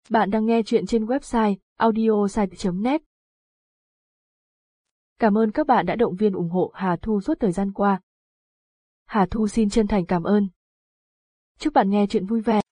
Bạn đang nghe chuyện trên website audiosite.net. Cảm ơn các bạn đã động viên ủng hộ Hà Thu suốt thời gian qua. Hà Thu xin chân thành cảm ơn. Chúc bạn nghe chuyện vui vẻ.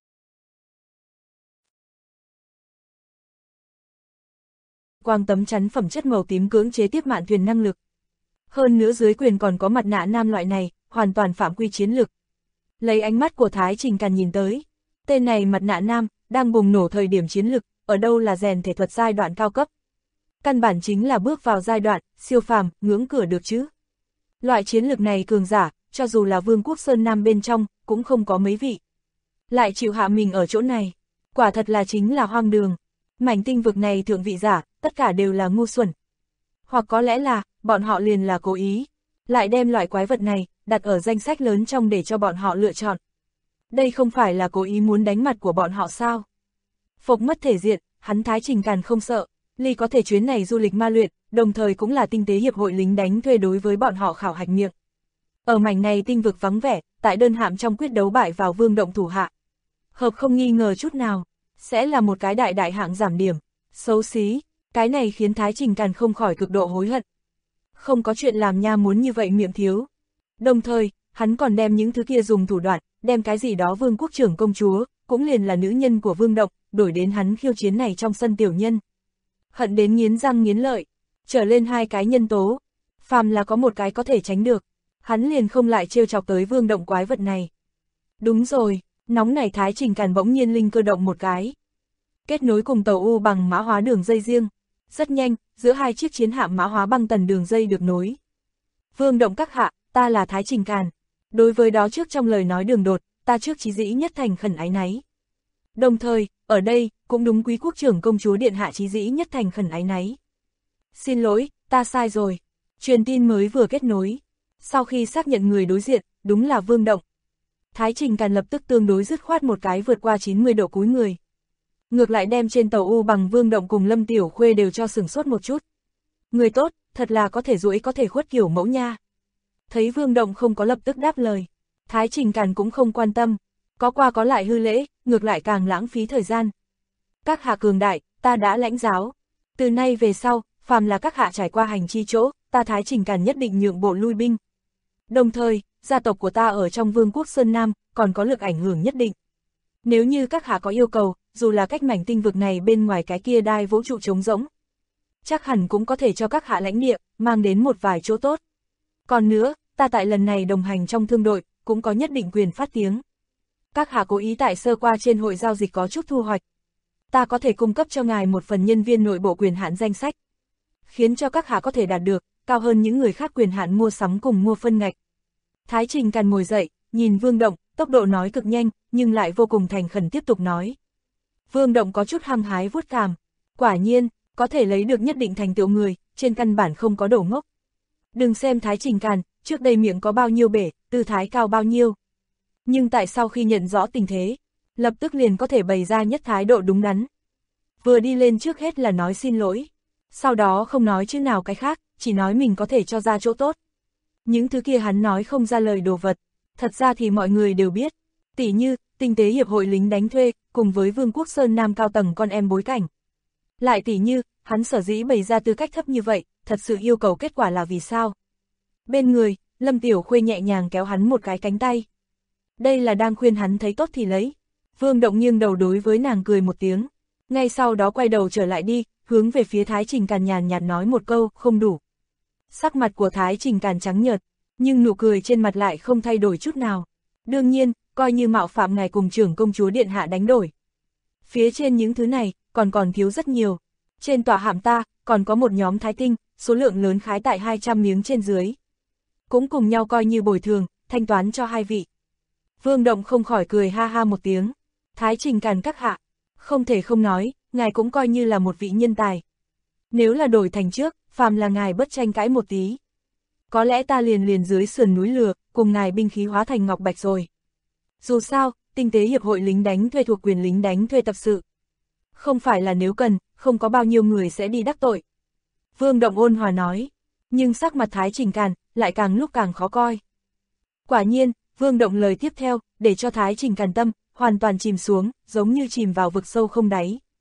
Quang tấm chắn phẩm chất màu tím cưỡng chế tiếp mạn thuyền năng lực. Hơn nữa dưới quyền còn có mặt nạ nam loại này, hoàn toàn phạm quy chiến lực. Lấy ánh mắt của Thái Trình Càn nhìn tới, tên này mặt nạ nam, đang bùng nổ thời điểm chiến lực, ở đâu là rèn thể thuật giai đoạn cao cấp. Căn bản chính là bước vào giai đoạn, siêu phàm, ngưỡng cửa được chứ. Loại chiến lực này cường giả, cho dù là Vương quốc Sơn Nam bên trong, cũng không có mấy vị. Lại chịu hạ mình ở chỗ này, quả thật là chính là hoang đường. Mảnh tinh vực này thượng vị giả, tất cả đều là ngu xuẩn. Hoặc có lẽ là, bọn họ liền là cố ý, lại đem loại quái vật này, đặt ở danh sách lớn trong để cho bọn họ lựa chọn. Đây không phải là cố ý muốn đánh mặt của bọn họ sao? Phục mất thể diện, hắn Thái Trình Càn không sợ, Ly có thể chuyến này du lịch ma luyện, đồng thời cũng là tinh tế hiệp hội lính đánh thuê đối với bọn họ khảo hạch miệng. Ở mảnh này tinh vực vắng vẻ, tại đơn hạm trong quyết đấu bại vào Vương Động thủ hạ. Hợp không nghi ngờ chút nào, sẽ là một cái đại hạng giảm điểm, xấu xí, cái này khiến Thái Trình Càn không khỏi cực độ hối hận. Không có chuyện làm nha muốn như vậy miệng thiếu. Đồng thời, hắn còn đem những thứ kia dùng thủ đoạn, đem cái gì đó Vương quốc trưởng công chúa, cũng liền là nữ nhân của Vương Động, đổi đến hắn khiêu chiến này trong sân tiểu nhân. Hận đến nghiến răng nghiến lợi, trở lên hai cái nhân tố, phàm là có một cái có thể tránh được, hắn liền không lại trêu chọc tới Vương Động quái vật này. Đúng rồi, nóng này Thái Trình Càn bỗng nhiên linh cơ động một cái. Kết nối cùng tàu U bằng mã hóa đường dây riêng, rất nhanh, giữa hai chiếc chiến hạm mã hóa băng tần đường dây được nối. Vương Động các hạ, ta là Thái Trình Càn. Đối với đó trước trong lời nói đường đột, ta trước chí dĩ nhất thành khẩn áy náy. Đồng thời, ở đây, cũng đúng quý quốc trưởng công chúa điện hạ chí dĩ nhất thành khẩn áy náy. Xin lỗi, ta sai rồi. Truyền tin mới vừa kết nối. Sau khi xác nhận người đối diện, đúng là Vương Động. Thái Trình Càn lập tức tương đối dứt khoát một cái vượt qua 90 độ cúi người. Ngược lại đem trên tàu U bằng Vương Động cùng Lâm Tiểu Khuê đều cho sửng sốt một chút. Người tốt, thật là có thể duỗi có thể khuất kiểu mẫu nha. Thấy Vương Động không có lập tức đáp lời, Thái Trình Càn cũng không quan tâm, có qua có lại hư lễ, ngược lại càng lãng phí thời gian. Các hạ cường đại, ta đã lãnh giáo. Từ nay về sau, phàm là các hạ trải qua hành chi chỗ, ta Thái Trình Càn nhất định nhượng bộ lui binh. Đồng thời, gia tộc của ta ở trong Vương quốc Sơn Nam, còn có lực ảnh hưởng nhất định. Nếu như các hạ có yêu cầu, dù là cách mảnh tinh vực này bên ngoài cái kia đai vũ trụ trống rỗng, chắc hẳn cũng có thể cho các hạ lãnh địa, mang đến một vài chỗ tốt. Còn nữa, ta tại lần này đồng hành trong thương đội, cũng có nhất định quyền phát tiếng. Các hạ cố ý tại sơ qua trên hội giao dịch có chút thu hoạch. Ta có thể cung cấp cho ngài một phần nhân viên nội bộ quyền hạn danh sách, khiến cho các hạ có thể đạt được, cao hơn những người khác quyền hạn mua sắm cùng mua phân ngạch. Thái Trình Càn ngồi dậy, nhìn Vương Động, tốc độ nói cực nhanh, nhưng lại vô cùng thành khẩn tiếp tục nói. Vương Động có chút hăng hái vuốt cằm, quả nhiên, có thể lấy được nhất định thành tựu người, trên căn bản không có đồ ngốc. Đừng xem Thái Trình Càn, trước đây miệng có bao nhiêu bể, tư thái cao bao nhiêu. Nhưng tại sau khi nhận rõ tình thế, lập tức liền có thể bày ra nhất thái độ đúng đắn. Vừa đi lên trước hết là nói xin lỗi, sau đó không nói chữ nào cái khác, chỉ nói mình có thể cho ra chỗ tốt. Những thứ kia hắn nói không ra lời đồ vật, thật ra thì mọi người đều biết, tỉ như, tinh tế hiệp hội lính đánh thuê, cùng với Vương quốc Sơn Nam cao tầng con em bối cảnh. Lại tỉ như, hắn sở dĩ bày ra tư cách thấp như vậy, thật sự yêu cầu kết quả là vì sao? Bên người, Lâm Tiểu Khuê nhẹ nhàng kéo hắn một cái cánh tay. Đây là đang khuyên hắn thấy tốt thì lấy. Vương Động nghiêng đầu đối với nàng cười một tiếng. Ngay sau đó quay đầu trở lại đi, hướng về phía Thái Trình Càn nhàn nhạt nói một câu, không đủ. Sắc mặt của Thái Trình Càn trắng nhợt, nhưng nụ cười trên mặt lại không thay đổi chút nào. Đương nhiên, coi như mạo phạm ngài cùng trưởng công chúa điện hạ đánh đổi. Phía trên những thứ này, còn thiếu rất nhiều. Trên tòa hạm ta, còn có một nhóm thái tinh, số lượng lớn khái tại 200 miếng trên dưới. Cũng cùng nhau coi như bồi thường, thanh toán cho hai vị. Vương Động không khỏi cười ha ha một tiếng. Thái Trình Càn các hạ, không thể không nói, ngài cũng coi như là một vị nhân tài. Nếu là đổi thành trước, phàm là ngài bất tranh cãi một tí, có lẽ ta liền dưới sườn núi lừa, cùng ngài binh khí hóa thành ngọc bạch rồi. Dù sao, tinh tế hiệp hội lính đánh thuê thuộc quyền lính đánh thuê tập sự. Không phải là nếu cần, không có bao nhiêu người sẽ đi đắc tội. Vương Động ôn hòa nói, nhưng sắc mặt Thái Trình Càn lại càng lúc càng khó coi. Quả nhiên, Vương Động lời tiếp theo, để cho Thái Trình Càn tâm hoàn toàn chìm xuống, giống như chìm vào vực sâu không đáy.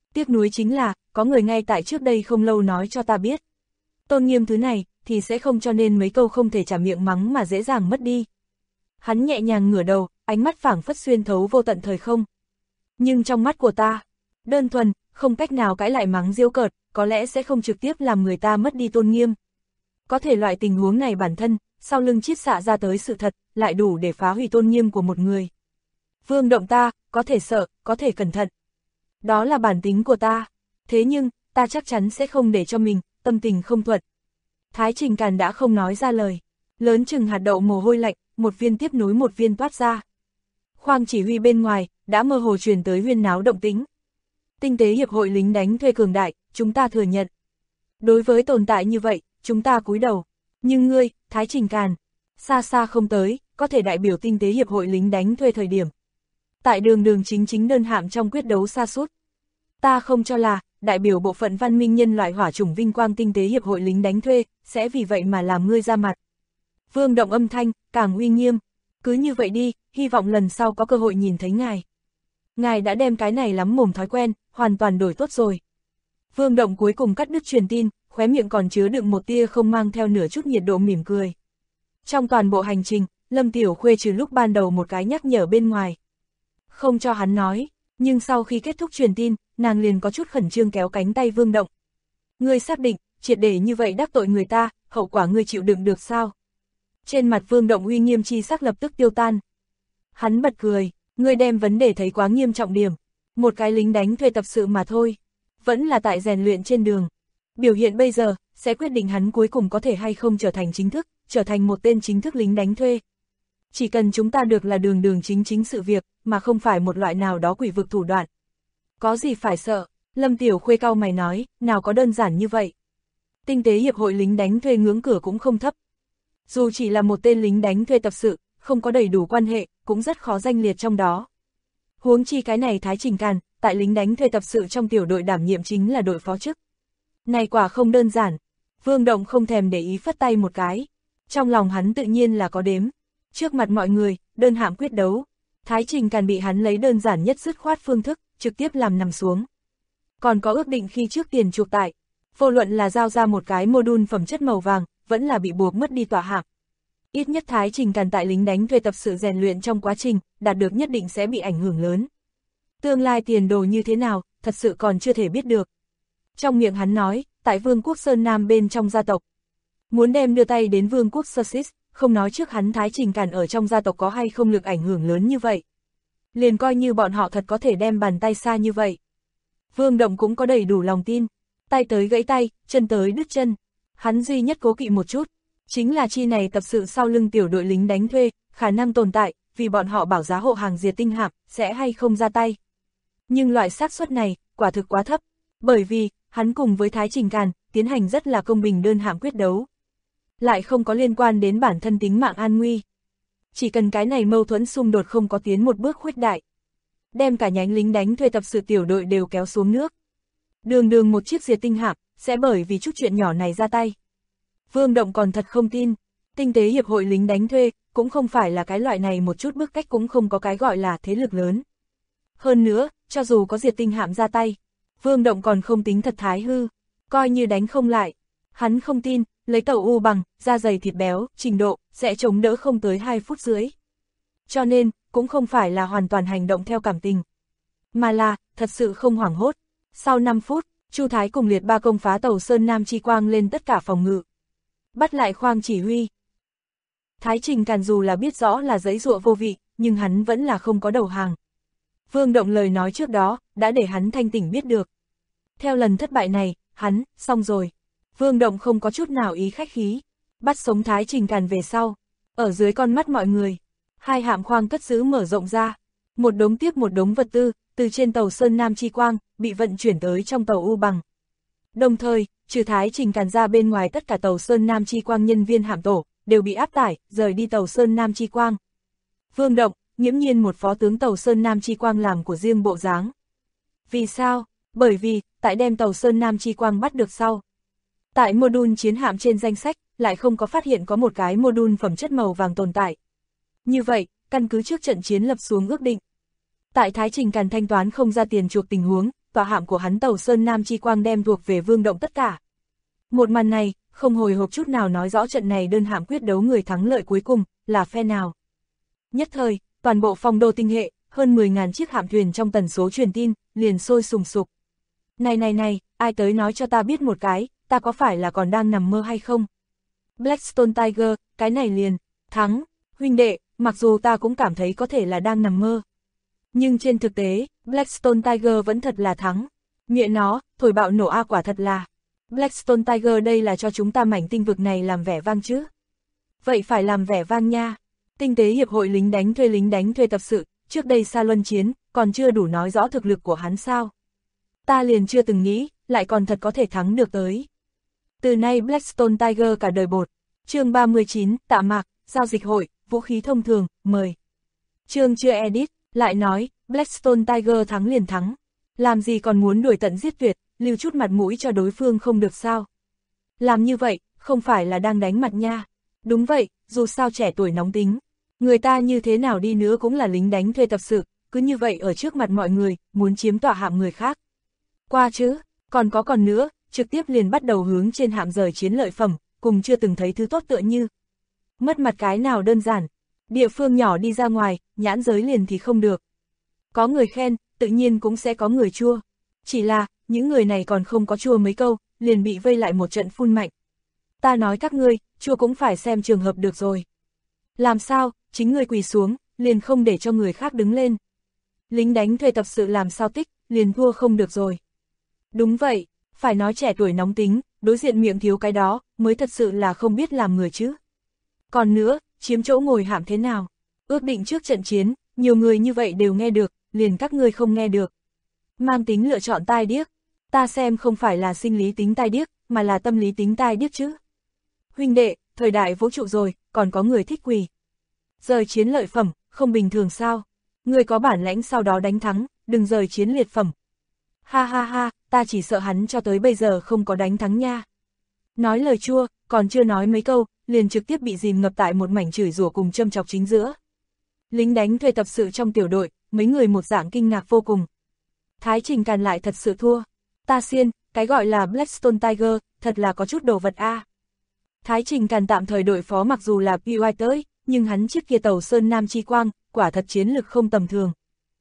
Tiếc nuối chính là, có người ngay tại trước đây không lâu nói cho ta biết. Tôn nghiêm thứ này, thì sẽ không cho nên mấy câu không thể trả miệng mắng mà dễ dàng mất đi. Hắn nhẹ nhàng ngửa đầu, ánh mắt phảng phất xuyên thấu vô tận thời không. Nhưng trong mắt của ta, đơn thuần, không cách nào cãi lại mắng giễu cợt, có lẽ sẽ không trực tiếp làm người ta mất đi tôn nghiêm. Có thể loại tình huống này bản thân, sau lưng chiết xạ ra tới sự thật, lại đủ để phá hủy tôn nghiêm của một người. Vương Động ta, có thể sợ, có thể cẩn thận. Đó là bản tính của ta. Thế nhưng, ta chắc chắn sẽ không để cho mình, tâm tình không thuận. Thái Trình Càn đã không nói ra lời. Lớn chừng hạt đậu mồ hôi lạnh, một viên tiếp nối một viên toát ra. Khoang chỉ huy bên ngoài, đã mơ hồ truyền tới huyên náo động tĩnh. Tinh tế hiệp hội lính đánh thuê cường đại, chúng ta thừa nhận. Đối với tồn tại như vậy, chúng ta cúi đầu. Nhưng ngươi, Thái Trình Càn, xa xa không tới, có thể đại biểu tinh tế hiệp hội lính đánh thuê thời điểm. Tại đường chính đơn hạm trong quyết đấu xa suốt. Ta không cho là, đại biểu bộ phận văn minh nhân loại hỏa chủng vinh quang tinh tế hiệp hội lính đánh thuê, sẽ vì vậy mà làm ngươi ra mặt. Vương Động âm thanh, càng uy nghiêm. Cứ như vậy đi, hy vọng lần sau có cơ hội nhìn thấy ngài. Ngài đã đem cái này lắm mồm thói quen, hoàn toàn đổi tốt rồi. Vương Động cuối cùng cắt đứt truyền tin, khóe miệng còn chứa đựng một tia không mang theo nửa chút nhiệt độ mỉm cười. Trong toàn bộ hành trình, Lâm Tiểu Khuê trừ lúc ban đầu một cái nhắc nhở bên ngoài. Không cho hắn nói, nhưng sau khi kết thúc truyền tin, nàng liền có chút khẩn trương kéo cánh tay Vương Động. Ngươi xác định, triệt để như vậy đắc tội người ta, hậu quả ngươi chịu đựng được sao? Trên mặt Vương Động uy nghiêm chi sắc lập tức tiêu tan. Hắn bật cười, ngươi đem vấn đề thấy quá nghiêm trọng điểm. Một cái lính đánh thuê tập sự mà thôi. Vẫn là tại rèn luyện trên đường. Biểu hiện bây giờ, sẽ quyết định hắn cuối cùng có thể hay không trở thành chính thức, trở thành một tên chính thức lính đánh thuê. Chỉ cần chúng ta được là đường chính sự việc, mà không phải một loại nào đó quỷ vực thủ đoạn. Có gì phải sợ, Lâm Tiểu Khuê cau mày nói, nào có đơn giản như vậy. Tinh tế hiệp hội lính đánh thuê ngưỡng cửa cũng không thấp. Dù chỉ là một tên lính đánh thuê tập sự, không có đầy đủ quan hệ, cũng rất khó danh liệt trong đó. Huống chi cái này Thái Trình Càn, tại lính đánh thuê tập sự trong tiểu đội đảm nhiệm chính là đội phó chức. Này quả không đơn giản. Vương Động không thèm để ý phất tay một cái. Trong lòng hắn tự nhiên là có đếm. Trước mặt mọi người, đơn hạm quyết đấu. Thái Trình Càn bị hắn lấy đơn giản nhất dứt khoát phương thức, trực tiếp làm nằm xuống. Còn có ước định khi trước tiền chuộc tại. Vô luận là giao ra một cái module phẩm chất màu vàng, vẫn là bị buộc mất đi tọa hạng. Ít nhất Thái Trình Càn tại lính đánh thuê tập sự rèn luyện trong quá trình, đạt được nhất định sẽ bị ảnh hưởng lớn. Tương lai tiền đồ như thế nào, thật sự còn chưa thể biết được. Trong miệng hắn nói, tại Vương quốc Sơn Nam bên trong gia tộc. Muốn đem đưa tay đến Vương quốc Sussex, không nói trước hắn Thái Trình Càn ở trong gia tộc có hay không lực ảnh hưởng lớn như vậy. Liền coi như bọn họ thật có thể đem bàn tay xa như vậy. Vương Động cũng có đầy đủ lòng tin. Tay tới gãy tay, chân tới đứt chân. Hắn duy nhất cố kỵ một chút. Chính là chi này tập sự sau lưng tiểu đội lính đánh thuê, khả năng tồn tại, vì bọn họ bảo giá hộ hàng diệt tinh hạm, sẽ hay không ra tay. Nhưng loại xác suất này, quả thực quá thấp. Bởi vì, hắn cùng với Thái Trình Càn, tiến hành rất là công bình đơn hạm quyết đấu. Lại không có liên quan đến bản thân tính mạng an nguy. Chỉ cần cái này mâu thuẫn xung đột không có tiến một bước khuếch đại. Đem cả nhánh lính đánh thuê tập sự tiểu đội đều kéo xuống nước. Đường một chiếc diệt tinh hạm, sẽ bởi vì chút chuyện nhỏ này ra tay. Vương Động còn thật không tin, tinh tế hiệp hội lính đánh thuê, cũng không phải là cái loại này một chút bước cách cũng không có cái gọi là thế lực lớn. Hơn nữa, cho dù có diệt tinh hạm ra tay, Vương Động còn không tính thật thái hư, coi như đánh không lại. Hắn không tin, lấy tàu u bằng, da dày thịt béo, trình độ, sẽ chống đỡ không tới 2 phút dưới. Cho nên, cũng không phải là hoàn toàn hành động theo cảm tình, mà là, thật sự không hoảng hốt. Sau 5 phút, Chu Thái cùng Liệt Ba công phá tàu Sơn Nam Chi Quang lên tất cả phòng ngự. Bắt lại khoang chỉ huy. Thái Trình Càn dù là biết rõ là giãy giụa vô vị, nhưng hắn vẫn là không có đầu hàng. Vương Động lời nói trước đó, đã để hắn thanh tỉnh biết được. Theo lần thất bại này, hắn, xong rồi. Vương Động không có chút nào ý khách khí. Bắt sống Thái Trình Càn về sau. Ở dưới con mắt mọi người, 2 hạm khoang cất giữ mở rộng ra. Một đống tiếp một đống vật tư, từ trên tàu Sơn Nam Chi Quang, bị vận chuyển tới trong tàu U Bằng. Đồng thời, trừ Thái Trình Càn ra bên ngoài tất cả tàu Sơn Nam Chi Quang nhân viên hạm tổ, đều bị áp tải, rời đi tàu Sơn Nam Chi Quang. Vương Động, nghiễm nhiên một phó tướng tàu Sơn Nam Chi Quang làm của riêng bộ dáng. Vì sao? Bởi vì, tại đem tàu Sơn Nam Chi Quang bắt được sau. Tại module chiến hạm trên danh sách, lại không có phát hiện có một cái module phẩm chất màu vàng tồn tại. Như vậy, căn cứ trước trận chiến lập xuống ước định. Tại Thái Trình Càn thanh toán không ra tiền chuộc tình huống, tọa hạm của hắn tàu Sơn Nam Chi Quang đem thuộc về Vương Động tất cả. Một màn này, không hồi hộp chút nào nói rõ trận này đơn hạm quyết đấu người thắng lợi cuối cùng, là phe nào. Nhất thời, toàn bộ phong đô tinh hệ, hơn 10.000 chiếc hạm thuyền trong tần số truyền tin, liền sôi sùng sục. Này, ai tới nói cho ta biết một cái, ta có phải là còn đang nằm mơ hay không? Blackstone Tiger, cái này liền, thắng, huynh đệ, mặc dù ta cũng cảm thấy có thể là đang nằm mơ. Nhưng trên thực tế, Blackstone Tiger vẫn thật là thắng. Mẹ nó, thổi bạo nổ A quả thật là. Blackstone Tiger đây là cho chúng ta mảnh tinh vực này làm vẻ vang chứ. Vậy phải làm vẻ vang nha. Tinh tế hiệp hội lính đánh thuê tập sự, trước đây Sa Luân chiến, còn chưa đủ nói rõ thực lực của hắn sao. Ta liền chưa từng nghĩ, lại còn thật có thể thắng được tới. Từ nay Blackstone Tiger cả đời bột. Chương 39, tạ mạc, giao dịch hội, vũ khí thông thường, mời. Chương chưa edit, lại nói, Blackstone Tiger thắng liền thắng. Làm gì còn muốn đuổi tận giết tuyệt, lưu chút mặt mũi cho đối phương không được sao. Làm như vậy, không phải là đang đánh mặt nha. Đúng vậy, dù sao trẻ tuổi nóng tính. Người ta như thế nào đi nữa cũng là lính đánh thuê tập sự, cứ như vậy ở trước mặt mọi người, muốn chiếm tọa hạm người khác. Qua chứ, còn nữa, trực tiếp liền bắt đầu hướng trên hạm rời chiến lợi phẩm, cùng chưa từng thấy thứ tốt tựa như. Mất mặt cái nào đơn giản, địa phương nhỏ đi ra ngoài, nhãn giới liền thì không được. Có người khen, tự nhiên cũng sẽ có người chua. Chỉ là, những người này còn không có chua mấy câu, liền bị vây lại một trận phun mạnh. Ta nói các ngươi, chua cũng phải xem trường hợp được rồi. Làm sao, chính người quỳ xuống, liền không để cho người khác đứng lên. Lính đánh thuê tập sự làm sao tích, liền thua không được rồi. Đúng vậy, phải nói trẻ tuổi nóng tính, đối diện miệng thiếu cái đó, mới thật sự là không biết làm người chứ. Còn nữa, chiếm chỗ ngồi hạm thế nào? Ước định trước trận chiến, nhiều người như vậy đều nghe được, liền các ngươi không nghe được. Mang tính lựa chọn tai điếc, ta xem không phải là sinh lý tính tai điếc, mà là tâm lý tính tai điếc chứ. Huynh đệ, thời đại vũ trụ rồi, còn có người thích quỳ. Rời chiến lợi phẩm, không bình thường sao? Người có bản lãnh sau đó đánh thắng, đừng rời chiến liệt phẩm. Ha ha ha, ta chỉ sợ hắn cho tới bây giờ không có đánh thắng nha. Nói lời chua, còn chưa nói mấy câu, liền trực tiếp bị dìm ngập tại một mảnh chửi rủa cùng châm chọc chính giữa. Lính đánh thuê tập sự trong tiểu đội, mấy người một dạng kinh ngạc vô cùng. Thái Trình Càn lại thật sự thua. Ta xiên, cái gọi là Blackstone Tiger, thật là có chút đồ vật a. Thái Trình Càn tạm thời đội phó mặc dù là PY tới, nhưng hắn chiếc kia tàu Sơn Nam Chi Quang, quả thật chiến lực không tầm thường.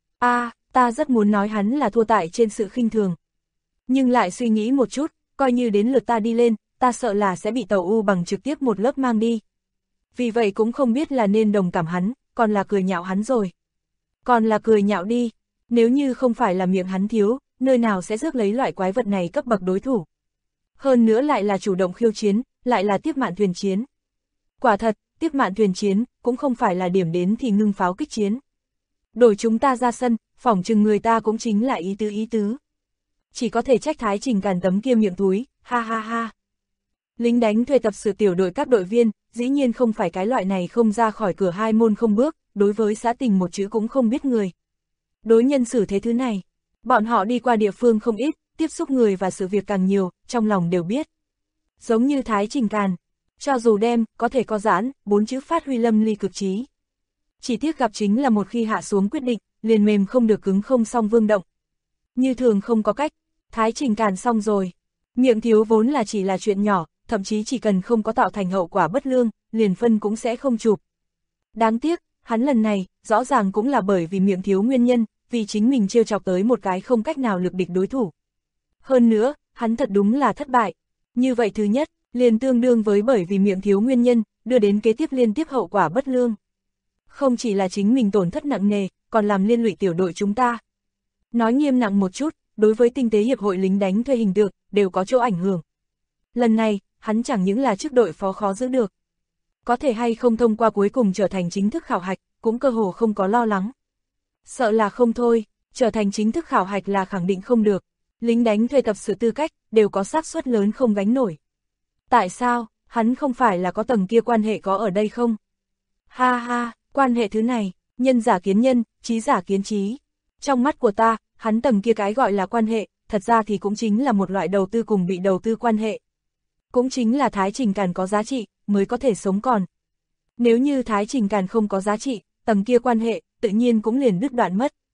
Ta rất muốn nói hắn là thua tại trên sự khinh thường. Nhưng lại suy nghĩ một chút, coi như đến lượt ta đi lên, ta sợ là sẽ bị tàu U bằng trực tiếp một lớp mang đi. Vì vậy cũng không biết là nên đồng cảm hắn, còn là cười nhạo hắn rồi. Còn là cười nhạo đi, nếu như không phải là miệng hắn thiếu, nơi nào sẽ rước lấy loại quái vật này cấp bậc đối thủ. Hơn nữa lại là chủ động khiêu chiến, lại là tiếp mạn thuyền chiến. Quả thật, tiếp mạn thuyền chiến, cũng không phải là điểm đến thì ngưng pháo kích chiến. Đổi chúng ta ra sân, phỏng chừng người ta cũng chính là ý tứ. Chỉ có thể trách Thái Trình Càn tấm kia miệng túi, ha ha ha. Lính đánh thuê tập sự tiểu đội các đội viên, dĩ nhiên không phải cái loại này không ra khỏi cửa hai môn không bước, đối với xã tình một chữ cũng không biết người. Đối nhân xử thế thứ này, bọn họ đi qua địa phương không ít, tiếp xúc người và sự việc càng nhiều, trong lòng đều biết. Giống như Thái Trình Càn, cho dù đem, có thể có giãn, 4 chữ phát huy lâm ly cực trí. Chỉ tiếc gặp chính là một khi hạ xuống quyết định, liền mềm không được cứng không xong Vương Động. Như thường không có cách, Thái Trình Càn xong rồi. Miệng thiếu vốn là chỉ là chuyện nhỏ, thậm chí chỉ cần không có tạo thành hậu quả bất lương, liền phân cũng sẽ không chụp. Đáng tiếc, hắn lần này, rõ ràng cũng là bởi vì miệng thiếu nguyên nhân, vì chính mình trêu chọc tới một cái không cách nào lực địch đối thủ. Hơn nữa, hắn thật đúng là thất bại. Như vậy thứ nhất, liền tương đương với bởi vì miệng thiếu nguyên nhân, đưa đến kế tiếp liên tiếp hậu quả bất lương. Không chỉ là chính mình tổn thất nặng nề, còn làm liên lụy tiểu đội chúng ta. Nói nghiêm nặng một chút, đối với tinh tế hiệp hội lính đánh thuê hình tượng, đều có chỗ ảnh hưởng. Lần này, hắn chẳng những là chức đội phó khó giữ được. Có thể hay không thông qua cuối cùng trở thành chính thức khảo hạch, cũng cơ hồ không có lo lắng. Sợ là không thôi, trở thành chính thức khảo hạch là khẳng định không được. Lính đánh thuê tập sự tư cách, đều có xác suất lớn không gánh nổi. Tại sao, hắn không phải là có tầng kia quan hệ có ở đây không? Ha ha, quan hệ thứ này, nhân giả kiến nhân, trí giả kiến trí. Trong mắt của ta, hắn tầng kia cái gọi là quan hệ, thật ra thì cũng chính là một loại đầu tư cùng bị đầu tư quan hệ. Cũng chính là Thái Trình Càn có giá trị, mới có thể sống còn. Nếu như Thái Trình Càn không có giá trị, tầng kia quan hệ, tự nhiên cũng liền đứt đoạn mất.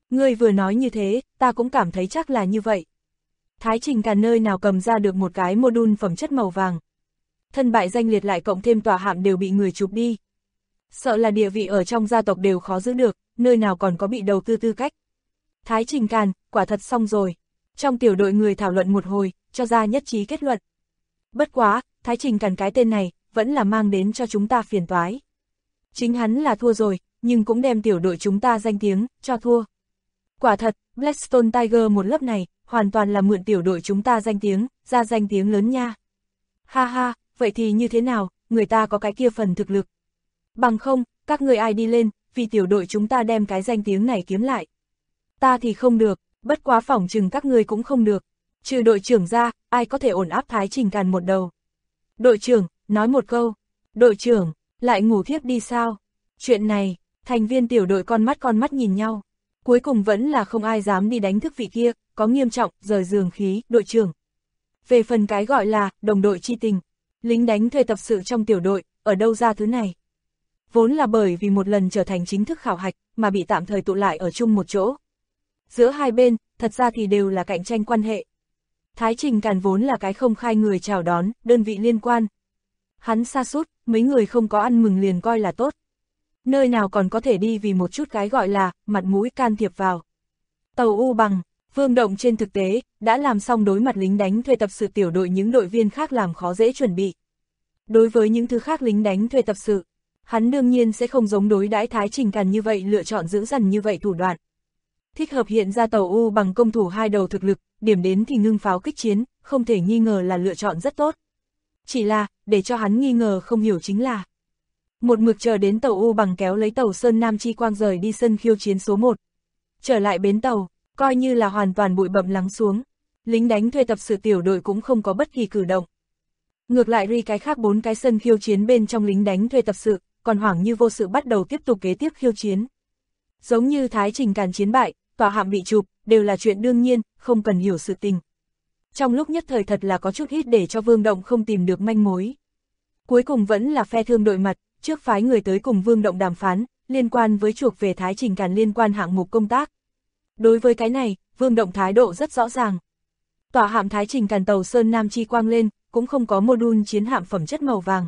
Ngươi vừa nói như thế, ta cũng cảm thấy chắc là như vậy. Thái Trình Càn nơi nào cầm ra được một cái module phẩm chất màu vàng. Thân bại danh liệt lại cộng thêm tòa hạm đều bị người chụp đi. Sợ là địa vị ở trong gia tộc đều khó giữ được, nơi nào còn có bị đầu tư tư cách. Thái Trình Càn, quả thật xong rồi. Trong tiểu đội người thảo luận một hồi, cho ra nhất trí kết luận. Bất quá, Thái Trình Càn cái tên này, vẫn là mang đến cho chúng ta phiền toái. Chính hắn là thua rồi, nhưng cũng đem tiểu đội chúng ta danh tiếng, cho thua. Quả thật, Blackstone Tiger một lớp này, hoàn toàn là mượn tiểu đội chúng ta danh tiếng, ra danh tiếng lớn nha. Ha ha, vậy thì như thế nào, người ta có cái kia phần thực lực. Bằng không, các người ai đi lên, vì tiểu đội chúng ta đem cái danh tiếng này kiếm lại. Ta thì không được, bất quá phỏng chừng các người cũng không được. Trừ đội trưởng ra, ai có thể ổn áp Thái Trình Càn một đầu. Đội trưởng, nói một câu. Đội trưởng, lại ngủ thiếp đi sao? Chuyện này, thành viên tiểu đội con mắt nhìn nhau. Cuối cùng vẫn là không ai dám đi đánh thức vị kia, có nghiêm trọng, rời giường khí, đội trưởng. Về phần cái gọi là, đồng đội chi tình, lính đánh thuê tập sự trong tiểu đội, ở đâu ra thứ này? Vốn là bởi vì một lần trở thành chính thức khảo hạch, mà bị tạm thời tụ lại ở chung một chỗ. Giữa hai bên, thật ra thì đều là cạnh tranh quan hệ. Thái Trình Càn vốn là cái không khai người chào đón, đơn vị liên quan. Hắn sa sút, mấy người không có ăn mừng liền coi là tốt. Nơi nào còn có thể đi vì một chút cái gọi là, mặt mũi can thiệp vào. Tàu U Bằng, Vương Động trên thực tế, đã làm xong đối mặt lính đánh thuê tập sự tiểu đội những đội viên khác làm khó dễ chuẩn bị. Đối với những thứ khác lính đánh thuê tập sự, hắn đương nhiên sẽ không giống đối đãi Thái Trình Càn như vậy lựa chọn giữ dằn như vậy thủ đoạn. Thích hợp hiện ra tàu U Bằng công thủ hai đầu thực lực, điểm đến thì ngưng pháo kích chiến, không thể nghi ngờ là lựa chọn rất tốt. Chỉ là, để cho hắn nghi ngờ không hiểu chính là một mực chờ đến tàu U Bằng kéo lấy tàu Sơn Nam Chi Quang rời đi sân khiêu chiến số 1. Trở lại bến tàu, coi như là hoàn toàn bụi bặm lắng xuống, lính đánh thuê tập sự tiểu đội cũng không có bất kỳ cử động. Ngược lại ri cái khác 4 cái sân khiêu chiến bên trong lính đánh thuê tập sự, còn hoảng như vô sự bắt đầu tiếp tục kế tiếp khiêu chiến. Giống như Thái Trình Càn chiến bại, tòa hạm bị chụp, đều là chuyện đương nhiên, không cần hiểu sự tình. Trong lúc nhất thời thật là có chút ít để cho Vương Động không tìm được manh mối. Cuối cùng vẫn là phe thương đội mặt, trước phái người tới cùng Vương Động đàm phán, liên quan với chuộc về Thái Trình Càn liên quan hạng mục công tác. Đối với cái này, Vương Động thái độ rất rõ ràng. Tòa hạm Thái Trình Càn tàu Sơn Nam Chi Quang lên, cũng không có module chiến hạm phẩm chất màu vàng.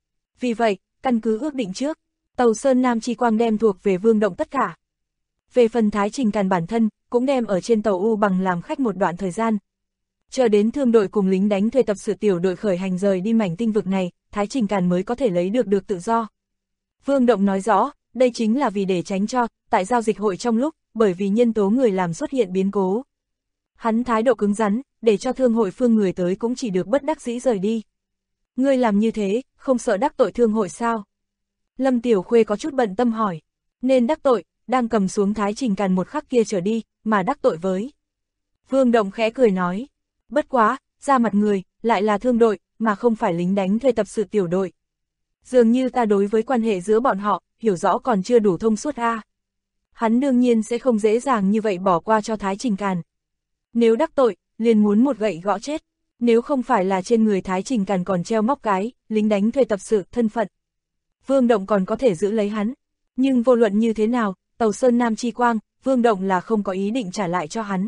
Vì vậy, căn cứ ước định trước, tàu Sơn Nam Chi Quang đem thuộc về Vương Động tất cả. Về phần Thái Trình Càn bản thân, cũng đem ở trên tàu U Bằng làm khách một đoạn thời gian. Chờ đến thương đội cùng lính đánh thuê tập sự tiểu đội khởi hành rời đi mảnh tinh vực này, Thái Trình Càn mới có thể lấy được tự do. Vương Động nói rõ, đây chính là vì để tránh cho, tại giao dịch hội trong lúc, bởi vì nhân tố người làm xuất hiện biến cố. Hắn thái độ cứng rắn, để cho thương hội phương người tới cũng chỉ được bất đắc dĩ rời đi. Ngươi làm như thế, không sợ đắc tội thương hội sao? Lâm Tiểu Khuê có chút bận tâm hỏi. Nên đắc tội, đang cầm xuống Thái Trình Càn một khắc kia trở đi, mà đắc tội với. Vương Động khẽ cười nói. Bất quá, ra mặt người, lại là thương đội, mà không phải lính đánh thuê tập sự tiểu đội. Dường như ta đối với quan hệ giữa bọn họ, hiểu rõ còn chưa đủ thông suốt a. Hắn đương nhiên sẽ không dễ dàng như vậy bỏ qua cho Thái Trình Càn. Nếu đắc tội, liền muốn một gậy gõ chết. Nếu không phải là trên người Thái Trình Càn còn treo móc cái, lính đánh thuê tập sự, thân phận. Vương Động còn có thể giữ lấy hắn. Nhưng vô luận như thế nào, tàu Sơn Nam Chi Quang, Vương Động là không có ý định trả lại cho hắn.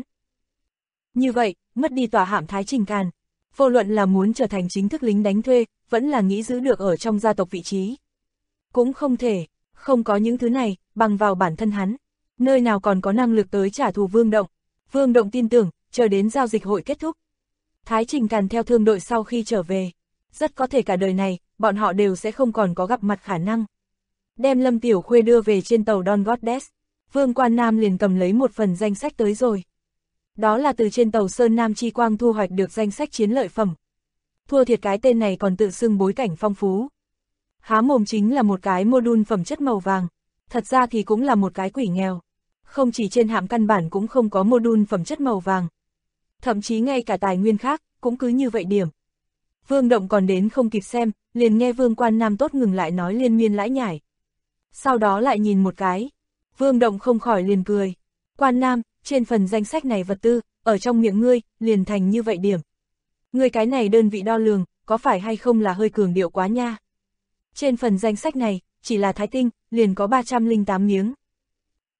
Như vậy, mất đi tòa hạm Thái Trình Càn. Vô luận là muốn trở thành chính thức lính đánh thuê, vẫn là nghĩ giữ được ở trong gia tộc vị trí. Cũng không thể, không có những thứ này, bằng vào bản thân hắn. Nơi nào còn có năng lực tới trả thù Vương Động. Vương Động tin tưởng, chờ đến giao dịch hội kết thúc. Thái Trình Càn theo thương đội sau khi trở về. Rất có thể cả đời này, bọn họ đều sẽ không còn có gặp mặt khả năng. Đem Lâm Tiểu Khuê đưa về trên tàu Don Goddess. Vương Quan Nam liền cầm lấy một phần danh sách tới rồi. Đó là từ trên tàu Sơn Nam Chi Quang thu hoạch được danh sách chiến lợi phẩm. Thua thiệt cái tên này còn tự xưng bối cảnh phong phú. Há mồm chính là một cái module phẩm chất màu vàng. Thật ra thì cũng là một cái quỷ nghèo. Không chỉ trên hạm căn bản cũng không có module phẩm chất màu vàng. Thậm chí ngay cả tài nguyên khác, cũng cứ như vậy điểm. Vương Động còn đến không kịp xem, liền nghe Vương Quan Nam tốt ngừng lại nói liên miên lãi nhải. Sau đó lại nhìn một cái. Vương Động không khỏi liền cười. Quan Nam, trên phần danh sách này vật tư, ở trong miệng ngươi, liền thành như vậy điểm. Ngươi cái này đơn vị đo lường, có phải hay không là hơi cường điệu quá nha. Trên phần danh sách này, chỉ là thái tinh, liền có 308 miếng.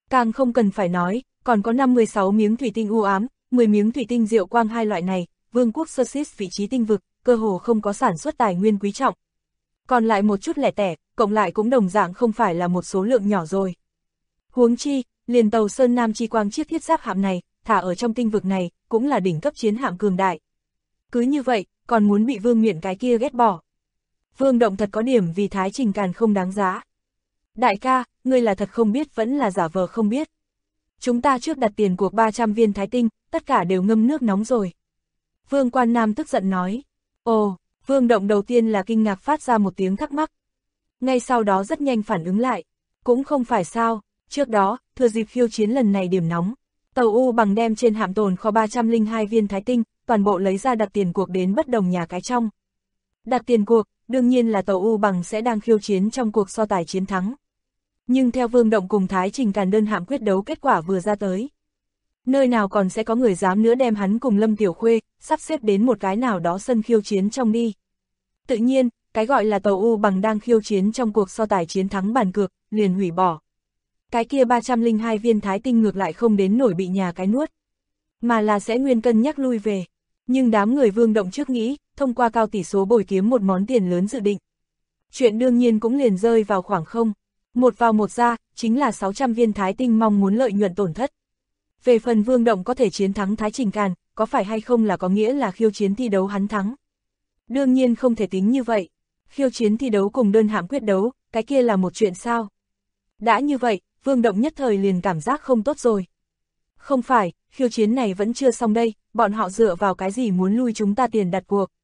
Càng không cần phải nói, còn có 56 miếng thủy tinh u ám, 10 miếng thủy tinh diệu quang hai loại này, vương quốc Xerxes vị trí tinh vực, cơ hồ không có sản xuất tài nguyên quý trọng. Còn lại một chút lẻ tẻ, cộng lại cũng đồng dạng không phải là một số lượng nhỏ rồi. Huống chi, liền tàu Sơn Nam Chi Quang chiếc thiết giáp hạm này, thả ở trong tinh vực này, cũng là đỉnh cấp chiến hạm cường đại. Cứ như vậy, còn muốn bị Vương Miện cái kia ghét bỏ. Vương Động thật có điểm vì Thái Trình Càn không đáng giá. Đại ca, ngươi là thật không biết vẫn là giả vờ không biết. Chúng ta trước đặt tiền cuộc 300 viên thái tinh, tất cả đều ngâm nước nóng rồi. Vương Quan Nam tức giận nói. Ồ, Vương Động đầu tiên là kinh ngạc phát ra một tiếng thắc mắc. Ngay sau đó rất nhanh phản ứng lại. Cũng không phải sao, trước đó, thừa dịp khiêu chiến lần này điểm nóng. Tàu U Bằng đem trên hạm tồn kho 302 viên thái tinh, toàn bộ lấy ra đặt tiền cuộc đến bất đồng nhà cái trong. Đặt tiền cuộc, đương nhiên là tàu U Bằng sẽ đang khiêu chiến trong cuộc so tài chiến thắng. Nhưng theo Vương Động cùng Thái Trình Càn đơn hạm quyết đấu kết quả vừa ra tới. Nơi nào còn sẽ có người dám nữa đem hắn cùng Lâm Tiểu Khuê, sắp xếp đến một cái nào đó sân khiêu chiến trong đi. Tự nhiên, cái gọi là tàu U Bằng đang khiêu chiến trong cuộc so tài chiến thắng bàn cược, liền hủy bỏ. Cái kia 302 viên thái tinh ngược lại không đến nổi bị nhà cái nuốt, mà là sẽ nguyên cân nhắc lui về. Nhưng đám người Vương Động trước nghĩ, thông qua cao tỷ số bồi kiếm một món tiền lớn dự định. Chuyện đương nhiên cũng liền rơi vào khoảng không. Một vào một ra, chính là 600 viên thái tinh mong muốn lợi nhuận tổn thất. Về phần Vương Động có thể chiến thắng Thái Trình Càn, có phải hay không là có nghĩa là khiêu chiến thi đấu hắn thắng? Đương nhiên không thể tính như vậy. Khiêu chiến thi đấu cùng đơn hạm quyết đấu, cái kia là một chuyện sao? Đã như vậy, Vương Động nhất thời liền cảm giác không tốt rồi. Không phải, khiêu chiến này vẫn chưa xong đây, bọn họ dựa vào cái gì muốn lui chúng ta tiền đặt cuộc.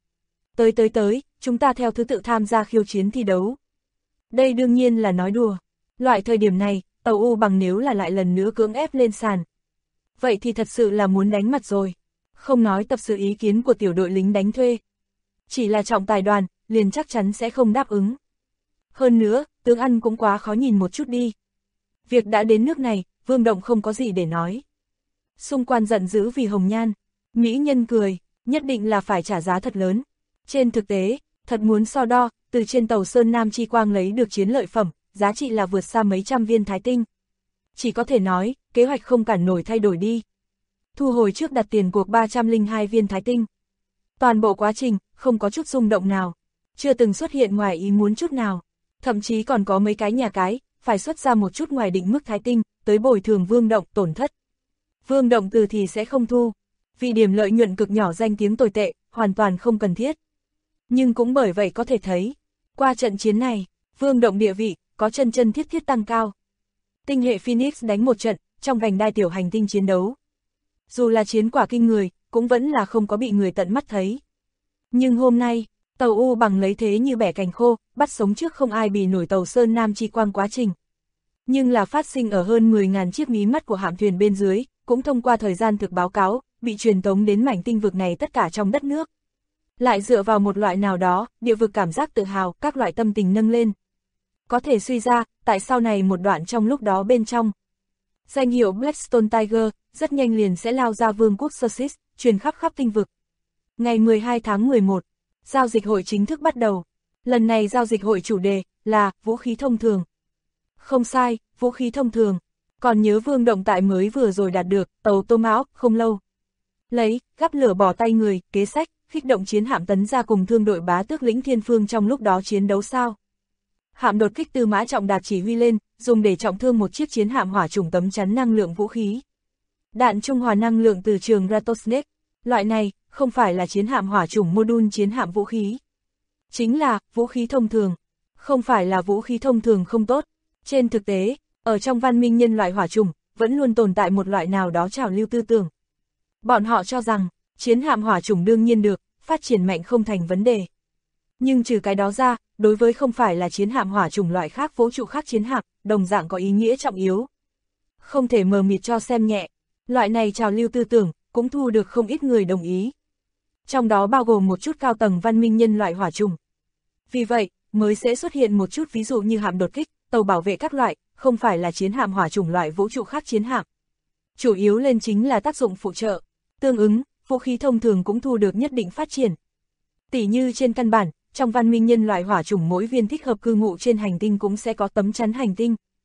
Tới, chúng ta theo thứ tự tham gia khiêu chiến thi đấu. Đây đương nhiên là nói đùa. Loại thời điểm này, tàu U Bằng nếu là lại lần nữa cưỡng ép lên sàn. Vậy thì thật sự là muốn đánh mặt rồi. Không nói tập sự ý kiến của tiểu đội lính đánh thuê. Chỉ là trọng tài đoàn, liền chắc chắn sẽ không đáp ứng. Hơn nữa, tướng ăn cũng quá khó nhìn một chút đi. Việc đã đến nước này, Vương Động không có gì để nói. Xung quanh giận dữ vì hồng nhan. Mỹ nhân cười, nhất định là phải trả giá thật lớn. Trên thực tế, thật muốn so đo, từ trên tàu Sơn Nam Chi Quang lấy được chiến lợi phẩm, giá trị là vượt xa mấy trăm viên thái tinh. Chỉ có thể nói, kế hoạch không cản nổi thay đổi đi. Thu hồi trước đặt tiền cuộc 302 viên thái tinh. Toàn bộ quá trình, không có chút rung động nào. Chưa từng xuất hiện ngoài ý muốn chút nào. Thậm chí còn có mấy cái nhà cái, phải xuất ra một chút ngoài định mức thái tinh, tới bồi thường Vương Động tổn thất. Vương Động từ thì sẽ không thu. Vì điểm lợi nhuận cực nhỏ danh tiếng tồi tệ, hoàn toàn không cần thiết. Nhưng cũng bởi vậy có thể thấy, qua trận chiến này, Vương Động địa vị, có chân thiết tăng cao. Tinh hệ Phoenix đánh một trận, trong vành đai tiểu hành tinh chiến đấu. Dù là chiến quả kinh người, cũng vẫn là không có bị người tận mắt thấy. Nhưng hôm nay, tàu U Bằng lấy thế như bẻ cành khô, bắt sống trước không ai bì nổi tàu Sơn Nam Chi Quang quá trình. Nhưng là phát sinh ở hơn 10.000 chiếc mí mắt của hạm thuyền bên dưới, cũng thông qua thời gian thực báo cáo, bị truyền tống đến mảnh tinh vực này tất cả trong đất nước. Lại dựa vào một loại nào đó, địa vực cảm giác tự hào, các loại tâm tình nâng lên. Có thể suy ra, tại sau này một đoạn trong lúc đó bên trong. Danh hiệu Blackstone Tiger, rất nhanh liền sẽ lao ra vương quốc Xerxes, truyền khắp tinh vực. Ngày 12 tháng 11, giao dịch hội chính thức bắt đầu. Lần này giao dịch hội chủ đề là vũ khí thông thường. Không sai, vũ khí thông thường. Còn nhớ Vương Động tại mới vừa rồi đạt được, tàu Tô Mão, không lâu. Lấy, gắp lửa bỏ tay người, kế sách, khích động chiến hạm tấn ra cùng thương đội Bá Tước lĩnh Thiên Phương trong lúc đó chiến đấu sao. Hạm đột kích Tư Mã Trọng Đạt chỉ huy lên, dùng để trọng thương một chiếc chiến hạm hỏa trùng tấm chắn năng lượng vũ khí. Đạn trung hòa năng lượng từ trường Rattlesnake, loại này, không phải là chiến hạm hỏa trùng module chiến hạm vũ khí. Chính là, vũ khí thông thường. Không phải là vũ khí thông thường không tốt. Trên thực tế, ở trong văn minh nhân loại hỏa trùng, vẫn luôn tồn tại một loại nào đó trào lưu tư tưởng. Bọn họ cho rằng, chiến hạm hỏa trùng đương nhiên được, phát triển mạnh không thành vấn đề. Nhưng trừ cái đó ra, đối với không phải là chiến hạm hỏa trùng loại khác vũ trụ khác chiến hạm, đồng dạng có ý nghĩa trọng yếu. Không thể mờ mịt cho xem nhẹ, loại này trào lưu tư tưởng, cũng thu được không ít người đồng ý. Trong đó bao gồm một chút cao tầng văn minh nhân loại hỏa trùng. Vì vậy, mới sẽ xuất hiện một chút ví dụ như hạm đột kích, tàu bảo vệ các loại, không phải là chiến hạm hỏa trùng loại vũ trụ khác chiến hạm. Chủ yếu lên chính là tác dụng phụ trợ. Tương ứng, vũ khí thông thường cũng thu được nhất định phát triển. Tỉ như trên căn bản, trong văn minh nhân loại hỏa chủng mỗi viên thích hợp cư ngụ trên hành tinh cũng sẽ có tấm chắn hành tinh.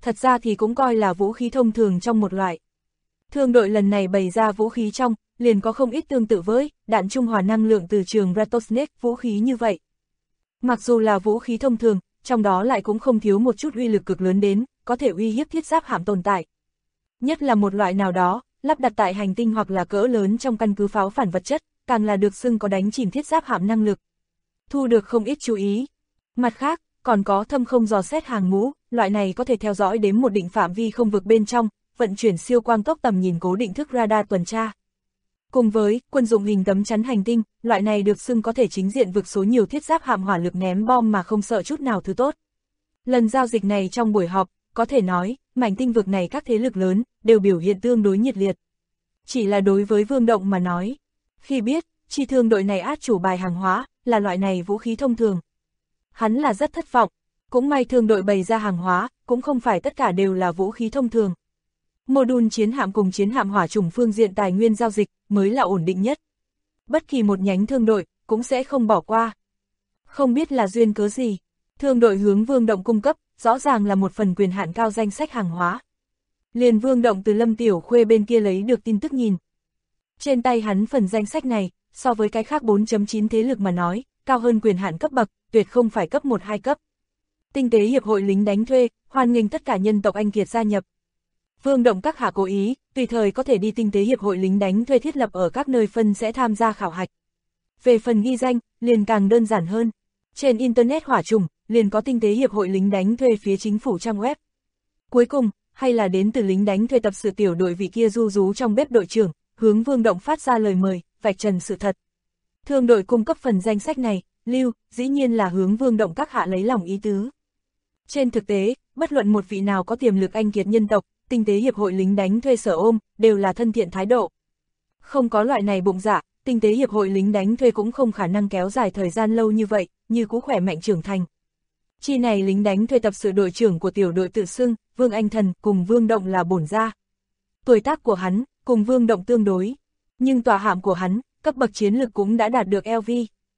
thật ra thì cũng coi là vũ khí thông thường trong một loại. Thương đội lần này bày ra vũ khí trong, liền có không ít tương tự với đạn trung hòa năng lượng từ trường Rattlesnake, vũ khí như vậy. Mặc dù là vũ khí thông thường, trong đó lại cũng không thiếu một chút uy lực cực lớn đến, có thể uy hiếp thiết giáp hạm tồn tại. Nhất là một loại nào đó, lắp đặt tại hành tinh hoặc là cỡ lớn trong căn cứ pháo phản vật chất, càng là được xưng có đánh chìm thiết giáp hạm năng lực. Thu được không ít chú ý. Mặt khác, còn có thâm không dò xét hàng ngũ, loại này có thể theo dõi đến một định phạm vi không vực bên trong, vận chuyển siêu quang tốc tầm nhìn cố định thức radar tuần tra. Cùng với quân dụng hình tấm chắn hành tinh, loại này được xưng có thể chính diện vực số nhiều thiết giáp hạm hỏa lực ném bom mà không sợ chút nào thứ tốt. Lần giao dịch này trong buổi họp, có thể nói, mảnh tinh vực này các thế lực lớn đều biểu hiện tương đối nhiệt liệt. Chỉ là đối với Vương Động mà nói, khi biết chi thương đội này át chủ bài hàng hóa là loại này vũ khí thông thường, hắn là rất thất vọng. Cũng may thương đội bày ra hàng hóa cũng không phải tất cả đều là vũ khí thông thường. Mô-đun chiến hạm cùng chiến hạm hỏa chủng phương diện tài nguyên giao dịch mới là ổn định nhất. Bất kỳ một nhánh thương đội cũng sẽ không bỏ qua. Không biết là duyên cớ gì, thương đội hướng Vương Động cung cấp rõ ràng là một phần quyền hạn cao danh sách hàng hóa. Liền Vương Động từ Lâm Tiểu Khuê bên kia lấy được tin tức nhìn. Trên tay hắn phần danh sách này, so với cái khác 4.9 thế lực mà nói, cao hơn quyền hạn cấp bậc, tuyệt không phải cấp 1-2 cấp. Tinh tế hiệp hội lính đánh thuê, hoan nghênh tất cả nhân tộc Anh Kiệt gia nhập. Vương Động các hạ cố ý, tùy thời có thể đi tinh tế hiệp hội lính đánh thuê thiết lập ở các nơi phân sẽ tham gia khảo hạch. Về phần ghi danh, liền càng đơn giản hơn. Trên Internet hỏa trùng, liền có tinh tế hiệp hội lính đánh thuê phía chính phủ trang web. Cuối cùng, hay là đến từ lính đánh thuê tập sự tiểu đội vị kia ru rú trong bếp đội trưởng, hướng Vương Động phát ra lời mời, vạch trần sự thật. Thương đội cung cấp phần danh sách này, lưu, dĩ nhiên là hướng Vương Động các hạ lấy lòng ý tứ. Trên thực tế, bất luận một vị nào có tiềm lực Anh Kiệt nhân tộc, tinh tế hiệp hội lính đánh thuê sở ôm, đều là thân thiện thái độ. Không có loại này bụng dạ, tinh tế hiệp hội lính đánh thuê cũng không khả năng kéo dài thời gian lâu như vậy, như cũ khỏe mạnh trưởng thành. Chi này lính đánh thuê tập sự đội trưởng của tiểu đội tự xưng, Vương Anh Thần cùng Vương Động là bổn gia. Tuổi tác của hắn, cùng Vương Động tương đối. Nhưng tòa hạm của hắn, cấp bậc chiến lực cũng đã đạt được LV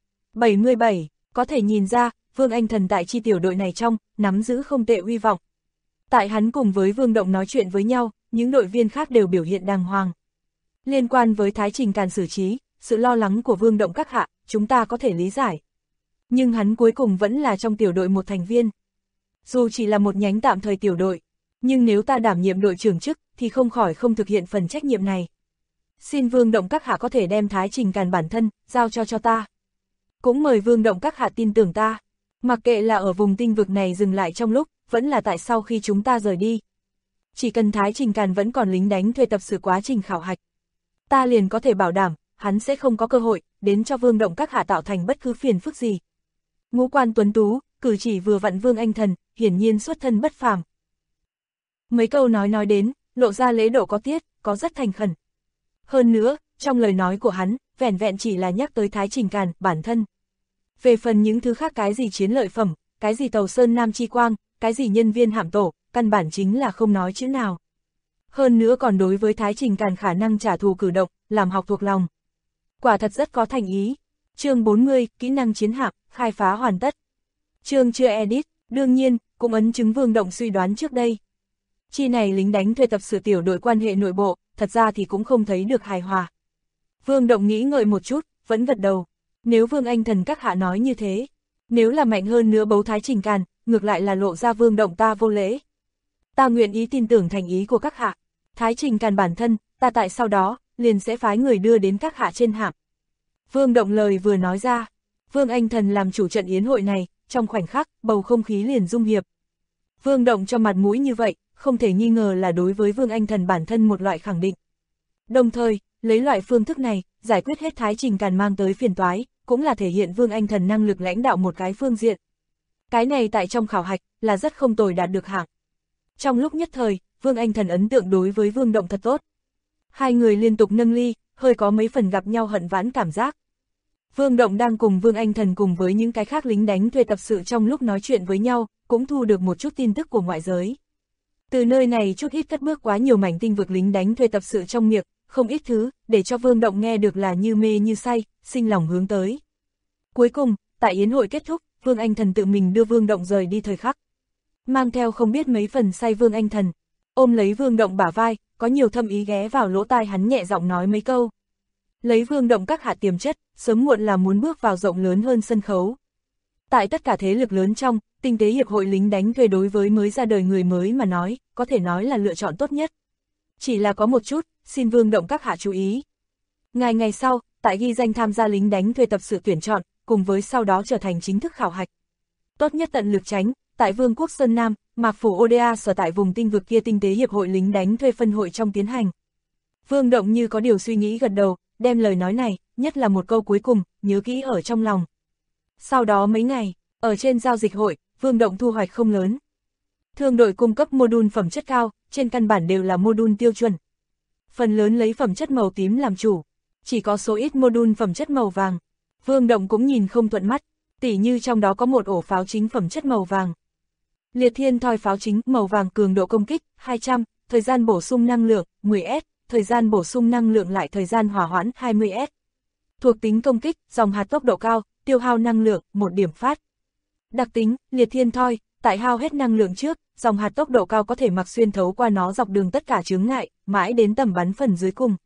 77, có thể nhìn ra, Vương Anh Thần tại chi tiểu đội này trong, nắm giữ không tệ uy vọng. Tại hắn cùng với Vương Động nói chuyện với nhau, những đội viên khác đều biểu hiện đàng hoàng. Liên quan với thái trình càn xử trí, sự lo lắng của Vương Động các hạ, chúng ta có thể lý giải. Nhưng hắn cuối cùng vẫn là trong tiểu đội một thành viên. Dù chỉ là một nhánh tạm thời tiểu đội, nhưng nếu ta đảm nhiệm đội trưởng chức, thì không khỏi không thực hiện phần trách nhiệm này. Xin Vương Động các hạ có thể đem thái trình càn bản thân, giao cho ta. Cũng mời Vương Động các hạ tin tưởng ta. Mặc kệ là ở vùng tinh vực này dừng lại trong lúc, vẫn là tại sau khi chúng ta rời đi. Chỉ cần thái trình càn vẫn còn lính đánh thuê tập sự quá trình khảo hạch, ta liền có thể bảo đảm, hắn sẽ không có cơ hội, đến cho Vương Động các hạ tạo thành bất cứ phiền phức gì. Ngũ quan tuấn tú, cử chỉ vừa vặn Vương Anh Thần, hiển nhiên xuất thân bất phàm. Mấy câu nói đến, lộ ra lễ độ có tiết, có rất thành khẩn. Hơn nữa, trong lời nói của hắn, vẻn vẹn chỉ là nhắc tới thái trình càn, bản thân. Về phần những thứ khác cái gì chiến lợi phẩm, cái gì tàu Sơn Nam Chi Quang, cái gì nhân viên hạm tổ, căn bản chính là không nói chữ nào. Hơn nữa còn đối với thái trình càn khả năng trả thù cử động, làm học thuộc lòng. Quả thật rất có thành ý. Chương 40, kỹ năng chiến hạm, khai phá hoàn tất. Chương chưa edit, đương nhiên, cũng ấn chứng Vương Động suy đoán trước đây. Chi này lính đánh thuê tập sự tiểu đội quan hệ nội bộ, thật ra thì cũng không thấy được hài hòa. Vương Động nghĩ ngợi một chút, vẫn gật đầu. Nếu Vương Anh Thần các hạ nói như thế, nếu là mạnh hơn nữa bấu thái trình càn, ngược lại là lộ ra Vương Động ta vô lễ. Ta nguyện ý tin tưởng thành ý của các hạ. Thái trình càn bản thân, ta tại sau đó, liền sẽ phái người đưa đến các hạ trên hạm. Vương Động lời vừa nói ra, Vương Anh Thần làm chủ trận yến hội này, trong khoảnh khắc, bầu không khí liền dung hiệp. Vương Động cho mặt mũi như vậy, không thể nghi ngờ là đối với Vương Anh Thần bản thân một loại khẳng định. Đồng thời, lấy loại phương thức này, giải quyết hết thái trình càn mang tới phiền toái, cũng là thể hiện Vương Anh Thần năng lực lãnh đạo một cái phương diện. Cái này tại trong khảo hạch, là rất không tồi đạt được hạng. Trong lúc nhất thời, Vương Anh Thần ấn tượng đối với Vương Động thật tốt. Hai người liên tục nâng ly, hơi có mấy phần gặp nhau hận vãn cảm giác. Vương Động đang cùng Vương Anh Thần cùng với những cái khác lính đánh thuê tập sự trong lúc nói chuyện với nhau, cũng thu được một chút tin tức của ngoại giới. Từ nơi này chút ít cất bước quá nhiều mảnh tinh vực lính đánh thuê tập sự trong miệng, không ít thứ, để cho Vương Động nghe được là như mê như say, sinh lòng hướng tới. Cuối cùng, tại yến hội kết thúc, Vương Anh Thần tự mình đưa Vương Động rời đi thời khắc. mang theo không biết mấy phần say Vương Anh Thần, ôm lấy Vương Động bả vai, có nhiều thâm ý ghé vào lỗ tai hắn nhẹ giọng nói mấy câu. Lấy Vương Động các hạ tiềm chất, sớm muộn là muốn bước vào rộng lớn hơn sân khấu. Tại tất cả thế lực lớn trong, tinh tế hiệp hội lính đánh thuê đối với mới ra đời người mới mà nói, có thể nói là lựa chọn tốt nhất. Chỉ là có một chút, xin Vương Động các hạ chú ý. Ngày sau, tại ghi danh tham gia lính đánh thuê tập sự tuyển chọn, cùng với sau đó trở thành chính thức khảo hạch. Tốt nhất tận lực tránh, tại Vương quốc Sơn Nam, Mạc Phủ Oda sở tại vùng tinh vực kia tinh tế hiệp hội lính đánh thuê phân hội trong tiến hành. Vương Động như có điều suy nghĩ gật đầu, đem lời nói này, nhất là một câu cuối cùng, nhớ kỹ ở trong lòng. Sau đó mấy ngày, ở trên giao dịch hội, Vương Động thu hoạch không lớn. Thương đội cung cấp module phẩm chất cao, trên căn bản đều là module tiêu chuẩn. Phần lớn lấy phẩm chất màu tím làm chủ, chỉ có số ít module phẩm chất màu vàng. Vương Động cũng nhìn không thuận mắt, tỉ như trong đó có một ổ pháo chính phẩm chất màu vàng. Liệt thiên thoi pháo chính màu vàng cường độ công kích 200, thời gian bổ sung năng lượng 10S, thời gian bổ sung năng lượng lại thời gian hỏa hoãn 20S. Thuộc tính công kích, dòng hạt tốc độ cao, tiêu hao năng lượng 1 điểm phát. Đặc tính, liệt thiên thoi, tại hao hết năng lượng trước, dòng hạt tốc độ cao có thể mặc xuyên thấu qua nó dọc đường tất cả chướng ngại, mãi đến tầm bắn phần dưới cùng.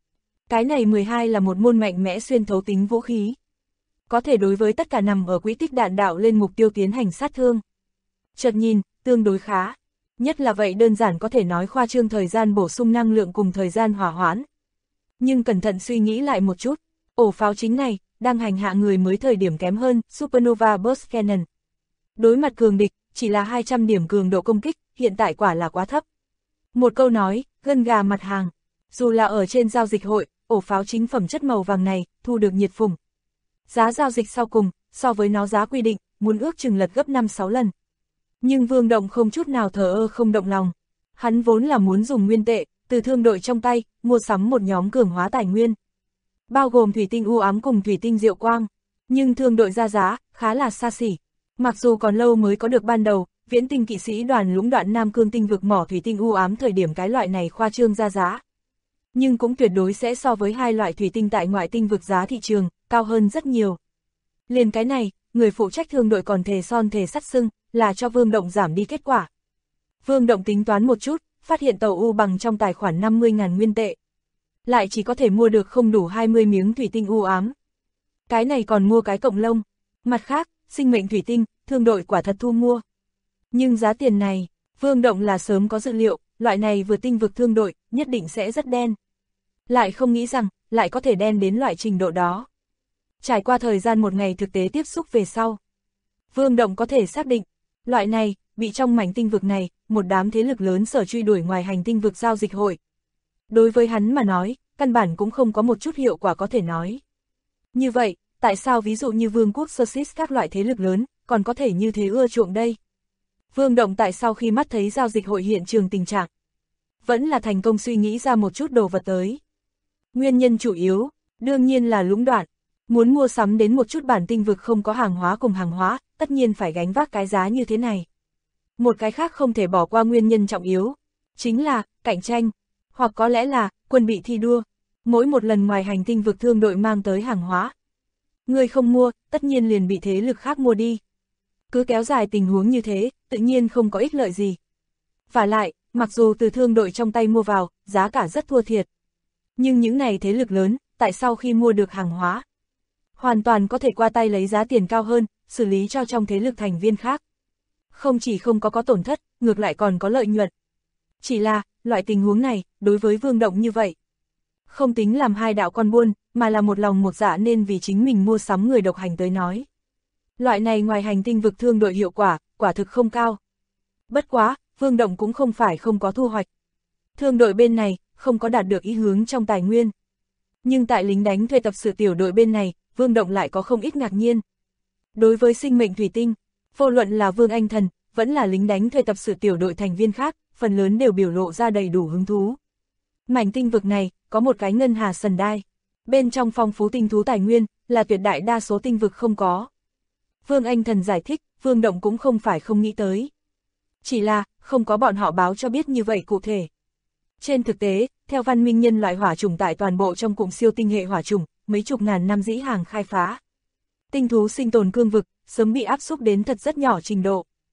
Cái này 12 là một môn mạnh mẽ xuyên thấu tính vũ khí. Có thể đối với tất cả nằm ở quỹ tích đạn đạo lên mục tiêu tiến hành sát thương. Chợt nhìn, tương đối khá. Nhất là vậy đơn giản có thể nói khoa trương thời gian bổ sung năng lượng cùng thời gian hỏa hoãn. Nhưng cẩn thận suy nghĩ lại một chút, ổ pháo chính này, đang hành hạ người mới thời điểm kém hơn Supernova Burst Cannon. Đối mặt cường địch, chỉ là 200 điểm cường độ công kích, hiện tại quả là quá thấp. Một câu nói, gân gà mặt hàng. Dù là ở trên giao dịch hội, ổ pháo chính phẩm chất màu vàng này, thu được nhiệt phủng. Giá giao dịch sau cùng, so với nó giá quy định, muốn ước chừng lật gấp 5-6 lần. Nhưng Vương Động không chút nào thờ ơ không động lòng. Hắn vốn là muốn dùng nguyên tệ, từ thương đội trong tay, mua sắm một nhóm cường hóa tài nguyên. Bao gồm thủy tinh u ám cùng thủy tinh diệu quang. Nhưng thương đội ra giá, khá là xa xỉ. Mặc dù còn lâu mới có được ban đầu, viễn tinh kỵ sĩ đoàn lũng đoạn Nam Cương tinh vực mỏ thủy tinh u ám thời điểm cái loại này khoa trương ra giá. Nhưng cũng tuyệt đối sẽ so với hai loại thủy tinh tại ngoại tinh vực giá thị trường, cao hơn rất nhiều. Liền cái này, người phụ trách thương đội còn thề son thề sắt sưng, là cho Vương Động giảm đi kết quả. Vương Động tính toán một chút, phát hiện tàu u bằng trong tài khoản 50.000 nguyên tệ. Lại chỉ có thể mua được không đủ 20 miếng thủy tinh u ám. Cái này còn mua cái cộng lông. Mặt khác, sinh mệnh thủy tinh, thương đội quả thật thu mua. Nhưng giá tiền này, Vương Động là sớm có dự liệu, loại này vừa tinh vực thương đội, nhất định sẽ rất đen. Lại không nghĩ rằng, lại có thể đen đến loại trình độ đó. Trải qua thời gian một ngày thực tế tiếp xúc về sau, Vương Động có thể xác định, loại này, bị trong mảnh tinh vực này, một đám thế lực lớn sở truy đuổi ngoài hành tinh vực giao dịch hội. Đối với hắn mà nói, căn bản cũng không có một chút hiệu quả có thể nói. Như vậy, tại sao ví dụ như Vương quốc Sosis các loại thế lực lớn, còn có thể như thế ưa chuộng đây? Vương Động tại sau khi mắt thấy giao dịch hội hiện trường tình trạng, vẫn là thành công suy nghĩ ra một chút đồ vật tới. Nguyên nhân chủ yếu, đương nhiên là lũng đoạn. Muốn mua sắm đến một chút bản tinh vực không có hàng hóa cùng hàng hóa, tất nhiên phải gánh vác cái giá như thế này. Một cái khác không thể bỏ qua nguyên nhân trọng yếu, chính là cạnh tranh, hoặc có lẽ là quân bị thi đua. Mỗi một lần ngoài hành tinh vực thương đội mang tới hàng hóa, người không mua, tất nhiên liền bị thế lực khác mua đi. Cứ kéo dài tình huống như thế, tự nhiên không có ích lợi gì. Và lại, mặc dù từ thương đội trong tay mua vào, giá cả rất thua thiệt. Nhưng những này thế lực lớn, tại sau khi mua được hàng hóa, hoàn toàn có thể qua tay lấy giá tiền cao hơn, xử lý cho trong thế lực thành viên khác. Không chỉ không có tổn thất, ngược lại còn có lợi nhuận. Chỉ là, loại tình huống này, đối với Vương Động như vậy, không tính làm hai đạo con buôn, mà là một lòng một dạ nên vì chính mình mua sắm người độc hành tới nói. Loại này ngoài hành tinh vực thương đội hiệu quả, quả thực không cao. Bất quá, Vương Động cũng không phải không có thu hoạch. Thương đội bên này, không có đạt được ý hướng trong tài nguyên. Nhưng tại lính đánh thuê tập sự tiểu đội bên này, Vương Động lại có không ít ngạc nhiên. Đối với sinh mệnh thủy tinh, vô luận là Vương Anh Thần, vẫn là lính đánh thuê tập sự tiểu đội thành viên khác, phần lớn đều biểu lộ ra đầy đủ hứng thú. Mảnh tinh vực này, có một cái ngân hà sần đai. Bên trong phong phú tinh thú tài nguyên, là tuyệt đại đa số tinh vực không có. Vương Anh Thần giải thích, Vương Động cũng không phải không nghĩ tới. Chỉ là, không có bọn họ báo cho biết như vậy cụ thể. Trên thực tế, theo văn minh nhân loại hỏa chủng tại toàn bộ trong cụm siêu tinh hệ hỏa chủng, mấy chục ngàn năm dĩ hàng khai phá. Tinh thú sinh tồn cương vực, sớm bị áp xúc đến thật rất nhỏ trình độ.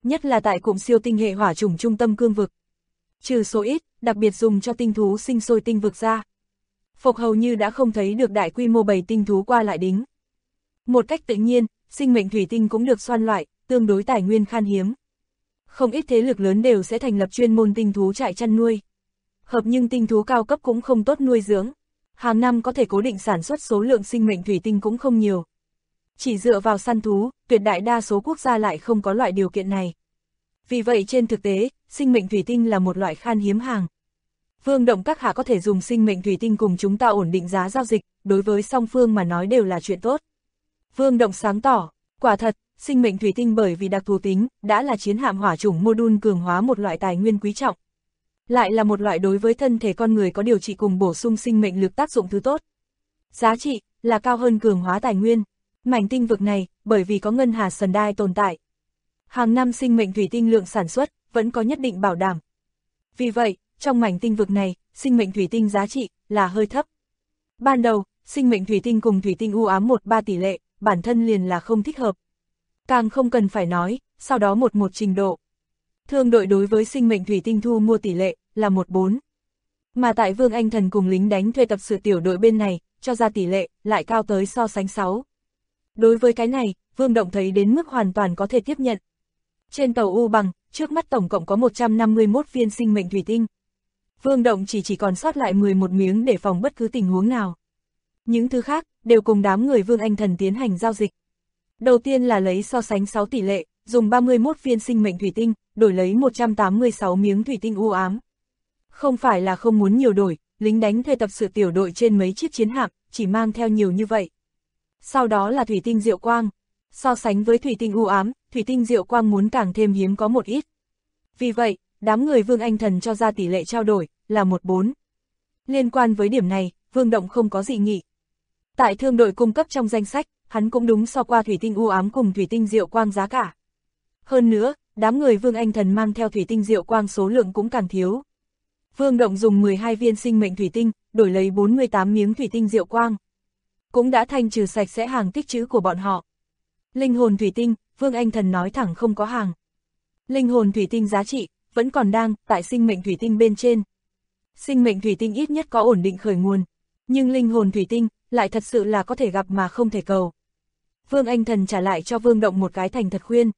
nhất là tại cụm siêu tinh hệ hỏa chủng trung tâm cương vực. Trừ số ít, đặc biệt dùng cho tinh thú sinh sôi tinh vực ra. Phục hầu như đã không thấy được đại quy mô bầy tinh thú qua lại đính. Một cách tự nhiên, sinh mệnh thủy tinh cũng được xoan loại, tương đối tài nguyên khan hiếm. Không ít thế lực lớn đều sẽ thành lập chuyên môn tinh thú trại chăn nuôi. Hợp nhưng tinh thú cao cấp cũng không tốt nuôi dưỡng. Hàng năm có thể cố định sản xuất số lượng sinh mệnh thủy tinh cũng không nhiều. Chỉ dựa vào săn thú, tuyệt đại đa số quốc gia lại không có loại điều kiện này. Vì vậy trên thực tế, sinh mệnh thủy tinh là một loại khan hiếm hàng. Vương Động các hạ có thể dùng sinh mệnh thủy tinh cùng chúng ta ổn định giá giao dịch, đối với song phương mà nói đều là chuyện tốt. Vương Động sáng tỏ, quả thật, sinh mệnh thủy tinh bởi vì đặc thù tính, đã là chiến hạm hỏa chủng module cường hóa một loại tài nguyên quý trọng. Lại là một loại đối với thân thể con người có điều trị cùng bổ sung sinh mệnh lực tác dụng thứ tốt. Giá trị là cao hơn cường hóa tài nguyên. Mảnh tinh vực này, bởi vì có ngân hà sần đai tồn tại, hàng năm sinh mệnh thủy tinh lượng sản xuất vẫn có nhất định bảo đảm. Vì vậy, trong mảnh tinh vực này, sinh mệnh thủy tinh giá trị là hơi thấp. Ban đầu, sinh mệnh thủy tinh cùng thủy tinh u ám 1:3 tỷ lệ, bản thân liền là không thích hợp. Càng không cần phải nói, sau đó một trình độ. Thương đội đối với sinh mệnh thủy tinh thu mua tỷ lệ là 1:4. Mà tại Vương Anh Thần cùng lính đánh thuê tập sự tiểu đội bên này, cho ra tỷ lệ lại cao tới so sánh 6. Đối với cái này, Vương Động thấy đến mức hoàn toàn có thể tiếp nhận. Trên tàu U Bằng, trước mắt tổng cộng có 151 viên sinh mệnh thủy tinh. Vương Động chỉ còn sót lại 11 miếng để phòng bất cứ tình huống nào. Những thứ khác, đều cùng đám người Vương Anh Thần tiến hành giao dịch. Đầu tiên là lấy so sánh 6 tỷ lệ, dùng 31 viên sinh mệnh thủy tinh, đổi lấy 186 miếng thủy tinh u ám. Không phải là không muốn nhiều đổi, lính đánh thuê tập sự tiểu đội trên mấy chiếc chiến hạm, chỉ mang theo nhiều như vậy. Sau đó là thủy tinh diệu quang. So sánh với thủy tinh u ám, thủy tinh diệu quang muốn càng thêm hiếm có một ít. Vì vậy, đám người Vương Anh Thần cho ra tỷ lệ trao đổi, là 1:4. Liên quan với điểm này, Vương Động không có dị nghị. Tại thương đội cung cấp trong danh sách, hắn cũng đúng so qua thủy tinh u ám cùng thủy tinh diệu quang giá cả. Hơn nữa, đám người Vương Anh Thần mang theo thủy tinh diệu quang số lượng cũng càng thiếu. Vương Động dùng 12 viên sinh mệnh thủy tinh, đổi lấy 48 miếng thủy tinh diệu quang. Cũng đã thanh trừ sạch sẽ hàng tích trữ của bọn họ. Linh hồn thủy tinh, Vương Anh Thần nói thẳng không có hàng. Linh hồn thủy tinh giá trị, vẫn còn đang tại sinh mệnh thủy tinh bên trên. Sinh mệnh thủy tinh ít nhất có ổn định khởi nguồn, nhưng linh hồn thủy tinh lại thật sự là có thể gặp mà không thể cầu. Vương Anh Thần trả lại cho Vương Động một cái thành thật khuyên.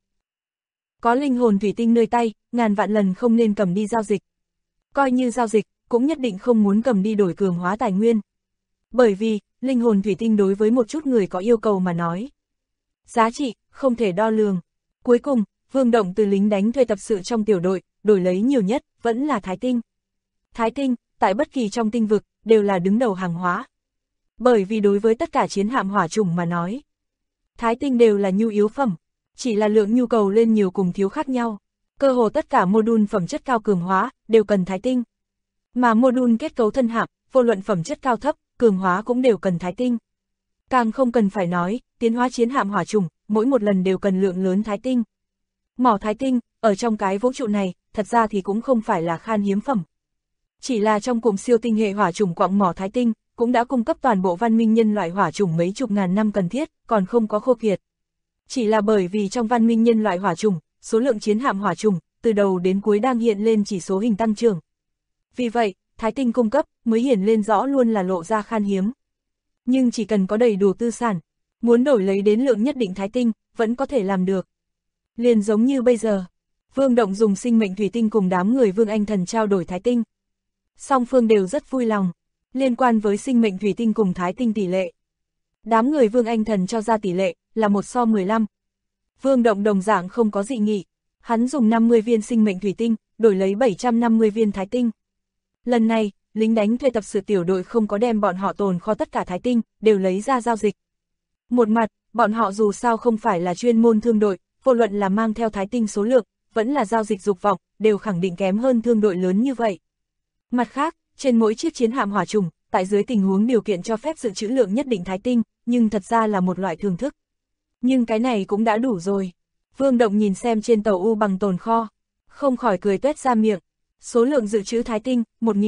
Có linh hồn thủy tinh nơi tay, ngàn vạn lần không nên cầm đi giao dịch. Coi như giao dịch, cũng nhất định không muốn cầm đi đổi cường hóa tài nguyên. Bởi vì, linh hồn thủy tinh đối với một chút người có yêu cầu mà nói, giá trị, không thể đo lường. Cuối cùng, Vương Động từ lính đánh thuê tập sự trong tiểu đội, đổi lấy nhiều nhất, vẫn là thái tinh. Thái tinh, tại bất kỳ trong tinh vực, đều là đứng đầu hàng hóa. Bởi vì đối với tất cả chiến hạm hỏa chủng mà nói, thái tinh đều là nhu yếu phẩm, chỉ là lượng nhu cầu lên nhiều cùng thiếu khác nhau. Cơ hồ tất cả module phẩm chất cao cường hóa, đều cần thái tinh. Mà module kết cấu thân hạm, vô luận phẩm chất cao thấp, cường hóa cũng đều cần thái tinh. Càng không cần phải nói, tiến hóa chiến hạm hỏa chủng, mỗi một lần đều cần lượng lớn thái tinh. Mỏ thái tinh, ở trong cái vũ trụ này, thật ra thì cũng không phải là khan hiếm phẩm. Chỉ là trong cụm siêu tinh hệ hỏa chủng quặng mỏ thái tinh, cũng đã cung cấp toàn bộ văn minh nhân loại hỏa chủng mấy chục ngàn năm cần thiết, còn không có khô kiệt. Chỉ là bởi vì trong văn minh nhân loại hỏa chủng, số lượng chiến hạm hỏa chủng, từ đầu đến cuối đang hiện lên chỉ số hình tăng trưởng. Vì vậy, thái tinh cung cấp, mới hiển lên rõ luôn là lộ ra khan hiếm. Nhưng chỉ cần có đầy đủ tư sản, muốn đổi lấy đến lượng nhất định thái tinh, vẫn có thể làm được. Liền giống như bây giờ, Vương Động dùng sinh mệnh thủy tinh cùng đám người Vương Anh Thần trao đổi thái tinh. Song phương đều rất vui lòng. Liên quan với sinh mệnh thủy tinh cùng thái tinh tỷ lệ, đám người Vương Anh Thần cho ra tỷ lệ là 1:15. Vương Động đồng dạng không có dị nghị, hắn dùng 50 viên sinh mệnh thủy tinh, đổi lấy 750 viên thái tinh. Lần này, lính đánh thuê tập sự tiểu đội không có đem bọn họ tồn kho tất cả thái tinh, đều lấy ra giao dịch. Một mặt, bọn họ dù sao không phải là chuyên môn thương đội, vô luận là mang theo thái tinh số lượng, vẫn là giao dịch dục vọng, đều khẳng định kém hơn thương đội lớn như vậy. Mặt khác, trên mỗi chiếc chiến hạm hỏa chủng, tại dưới tình huống điều kiện cho phép dự trữ lượng nhất định thái tinh, nhưng thật ra là một loại thưởng thức. Nhưng cái này cũng đã đủ rồi. Vương Động nhìn xem trên tàu U Bằng tồn kho, không khỏi cười tuét ra miệng. Số lượng dự trữ thái tinh,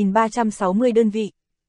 1360 đơn vị.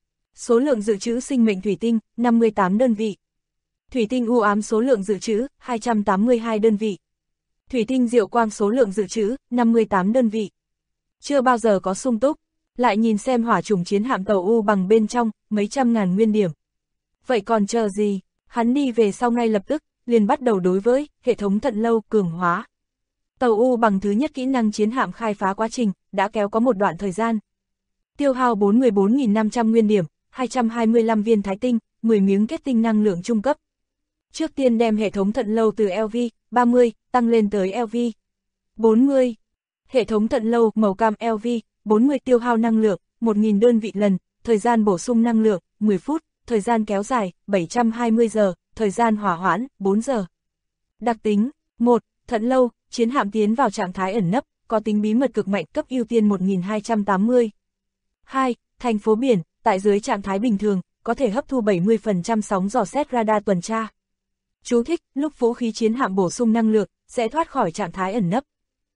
Số lượng dự trữ sinh mệnh thủy tinh, 58 đơn vị. Thủy tinh u ám số lượng dự trữ, 282 đơn vị. Thủy tinh diệu quang số lượng dự trữ, 58 đơn vị. Chưa bao giờ có sung túc, lại nhìn xem hỏa chủng chiến hạm tàu U bằng bên trong, mấy trăm ngàn nguyên điểm. Vậy còn chờ gì, hắn đi về sau ngay lập tức, liền bắt đầu đối với hệ thống Thận Lâu cường hóa. Tàu U bằng thứ nhất kỹ năng chiến hạm khai phá quá trình, đã kéo có một đoạn thời gian. Tiêu hao 44.500 nguyên điểm, 225 viên thái tinh, 10 miếng kết tinh năng lượng trung cấp. Trước tiên đem hệ thống Thận Lâu từ LV 30 tăng lên tới LV 40. Hệ thống Thận Lâu màu cam LV 40 tiêu hao năng lượng 1.000 đơn vị lần, thời gian bổ sung năng lượng 10 phút, thời gian kéo dài 720 giờ, thời gian hỏa hoãn 4 giờ. Đặc tính 1. Thận Lâu, chiến hạm tiến vào trạng thái ẩn nấp, có tính bí mật cực mạnh, cấp ưu tiên 1280. 2. Thành phố biển, tại dưới trạng thái bình thường, có thể hấp thu 70% sóng dò xét radar tuần tra. Chú thích, lúc vũ khí chiến hạm bổ sung năng lượng, sẽ thoát khỏi trạng thái ẩn nấp.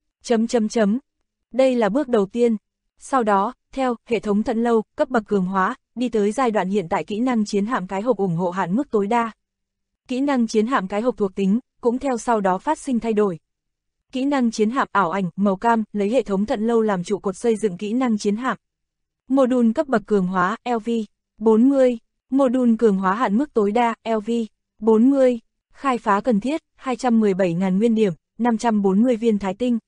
Đây là bước đầu tiên. Sau đó, theo hệ thống Thận Lâu, cấp bậc cường hóa, đi tới giai đoạn hiện tại kỹ năng chiến hạm cái hộp ủng hộ hạn mức tối đa. Kỹ năng chiến hạm cái hộp thuộc tính, cũng theo sau đó phát sinh thay đổi. Kỹ năng chiến hạm ảo ảnh, màu cam, lấy hệ thống Thận Lâu làm trụ cột xây dựng kỹ năng chiến hạm. Module cấp bậc cường hóa, LV 40. Module cường hóa hạn mức tối đa, LV 40. Khai phá cần thiết, 217.000 nguyên điểm, 540 viên thái tinh.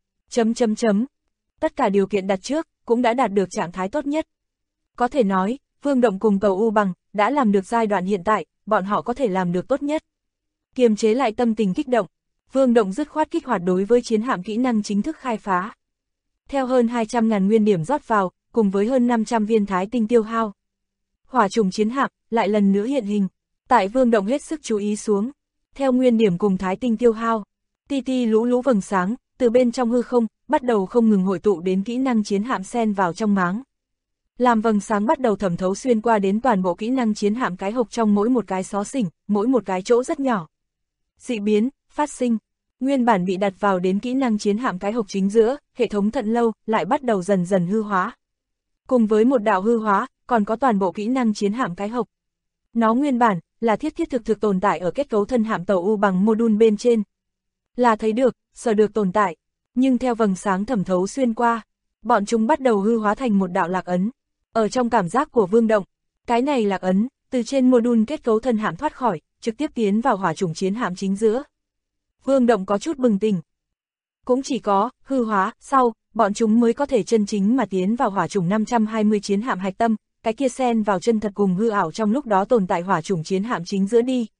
Tất cả điều kiện đặt trước, cũng đã đạt được trạng thái tốt nhất. Có thể nói, Vương Động cùng tàu U bằng, đã làm được giai đoạn hiện tại, bọn họ có thể làm được tốt nhất. Kiềm chế lại tâm tình kích động, Vương Động dứt khoát kích hoạt đối với chiến hạm kỹ năng chính thức khai phá. Theo hơn 200.000 nguyên điểm rót vào, cùng với hơn 500 viên thái tinh tiêu hao. Hỏa trùng chiến hạm, lại lần nữa hiện hình, tại Vương Động hết sức chú ý xuống. Theo nguyên điểm cùng thái tinh tiêu hao, ti ti lũ lũ vầng sáng, từ bên trong hư không, bắt đầu không ngừng hội tụ đến kỹ năng chiến hạm xen vào trong máng. Làm vầng sáng bắt đầu thẩm thấu xuyên qua đến toàn bộ kỹ năng chiến hạm cái hộp trong mỗi một cái xó xỉnh, mỗi một cái chỗ rất nhỏ. Dị biến, phát sinh, nguyên bản bị đặt vào đến kỹ năng chiến hạm cái hộp chính giữa, hệ thống Thận Lâu, lại bắt đầu dần dần hư hóa. Cùng với một đạo hư hóa, còn có toàn bộ kỹ năng chiến hạm cái hộp. Nó nguyên bản, là thiết thực tồn tại ở kết cấu thân hạm tàu U bằng module bên trên. Là thấy được, sợ được tồn tại, nhưng theo vầng sáng thẩm thấu xuyên qua, bọn chúng bắt đầu hư hóa thành một đạo lạc ấn. Ở trong cảm giác của Vương Động, cái này lạc ấn, từ trên module kết cấu thân hạm thoát khỏi, trực tiếp tiến vào hỏa chủng chiến hạm chính giữa. Vương Động có chút bừng tỉnh. Cũng chỉ có hư hóa sau, bọn chúng mới có thể chân chính mà tiến vào hỏa chủng 520 chiến hạm hạch tâm, cái kia xen vào chân thật cùng hư ảo trong lúc đó tồn tại hỏa chủng chiến hạm chính giữa đi.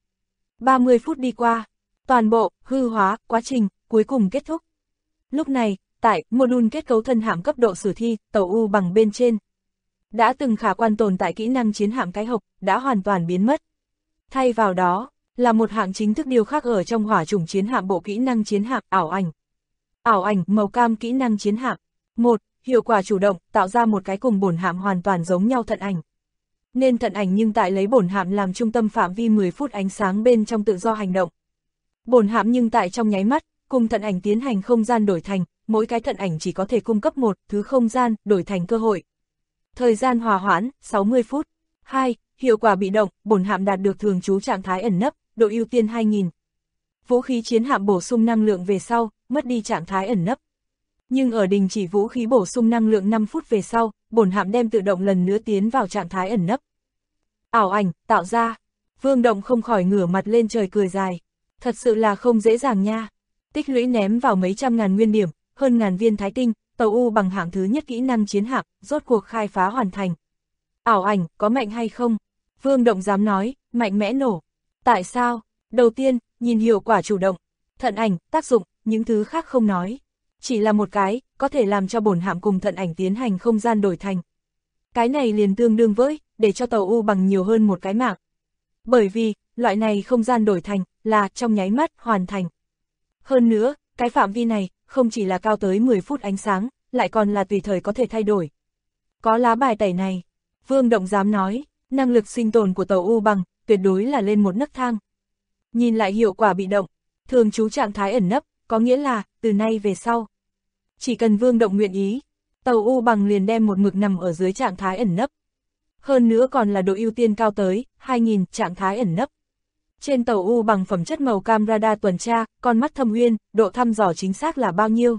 30 phút đi qua, toàn bộ hư hóa quá trình cuối cùng kết thúc. Lúc này, tại module kết cấu thân hạm cấp độ sử thi, tàu U bằng bên trên, đã từng khả quan tồn tại kỹ năng chiến hạm cái hộp, đã hoàn toàn biến mất. Thay vào đó, là một hạng chính thức điều khác ở trong hỏa chủng chiến hạm bộ kỹ năng chiến hạm ảo ảnh. Ảo ảnh màu cam kỹ năng chiến hạm. 1. Hiệu quả chủ động, tạo ra một cái cùng bổn hạm hoàn toàn giống nhau thận ảnh. Nên thận ảnh nhưng tại lấy bổn hạm làm trung tâm phạm vi 10 phút ánh sáng bên trong tự do hành động. Bổn hạm nhưng tại trong nháy mắt, cùng thận ảnh tiến hành không gian đổi thành, mỗi cái thận ảnh chỉ có thể cung cấp một thứ không gian đổi thành cơ hội. Thời gian hòa hoãn, 60 phút. 2. Hiệu quả bị động, bổn hạm đạt được thường trú trạng thái ẩn nấp, độ ưu tiên 2000. Vũ khí chiến hạm bổ sung năng lượng về sau, mất đi trạng thái ẩn nấp. Nhưng ở đình chỉ vũ khí bổ sung năng lượng 5 phút về sau, bổn hạm đem tự động lần nữa tiến vào trạng thái ẩn nấp. Ảo ảnh, tạo ra. Vương Động không khỏi ngửa mặt lên trời cười dài. Thật sự là không dễ dàng nha. Tích lũy ném vào mấy trăm ngàn nguyên điểm, hơn ngàn viên thái tinh, tàu U bằng hạng thứ nhất kỹ năng chiến hạm, rốt cuộc khai phá hoàn thành. Ảo ảnh, có mạnh hay không? Vương Động dám nói, mạnh mẽ nổ. Tại sao? Đầu tiên, nhìn hiệu quả chủ động. Thận ảnh, tác dụng, những thứ khác không nói. Chỉ là một cái, có thể làm cho bổn hạm cùng thận ảnh tiến hành không gian đổi thành. Cái này liền tương đương với, để cho tàu U bằng nhiều hơn một cái mạng. Bởi vì, loại này không gian đổi thành, là trong nháy mắt, hoàn thành. Hơn nữa, cái phạm vi này, không chỉ là cao tới 10 phút ánh sáng, lại còn là tùy thời có thể thay đổi. Có lá bài tẩy này, Vương Động dám nói, năng lực sinh tồn của tàu U bằng, tuyệt đối là lên một nấc thang. Nhìn lại hiệu quả bị động, thường trú trạng thái ẩn nấp, có nghĩa là, từ nay về sau. Chỉ cần Vương Động nguyện ý, tàu U bằng liền đem một mực nằm ở dưới trạng thái ẩn nấp. Hơn nữa còn là độ ưu tiên cao tới 2000 trạng thái ẩn nấp. Trên tàu U bằng phẩm chất màu cam radar tuần tra, con mắt thâm uyên, độ thăm dò chính xác là bao nhiêu?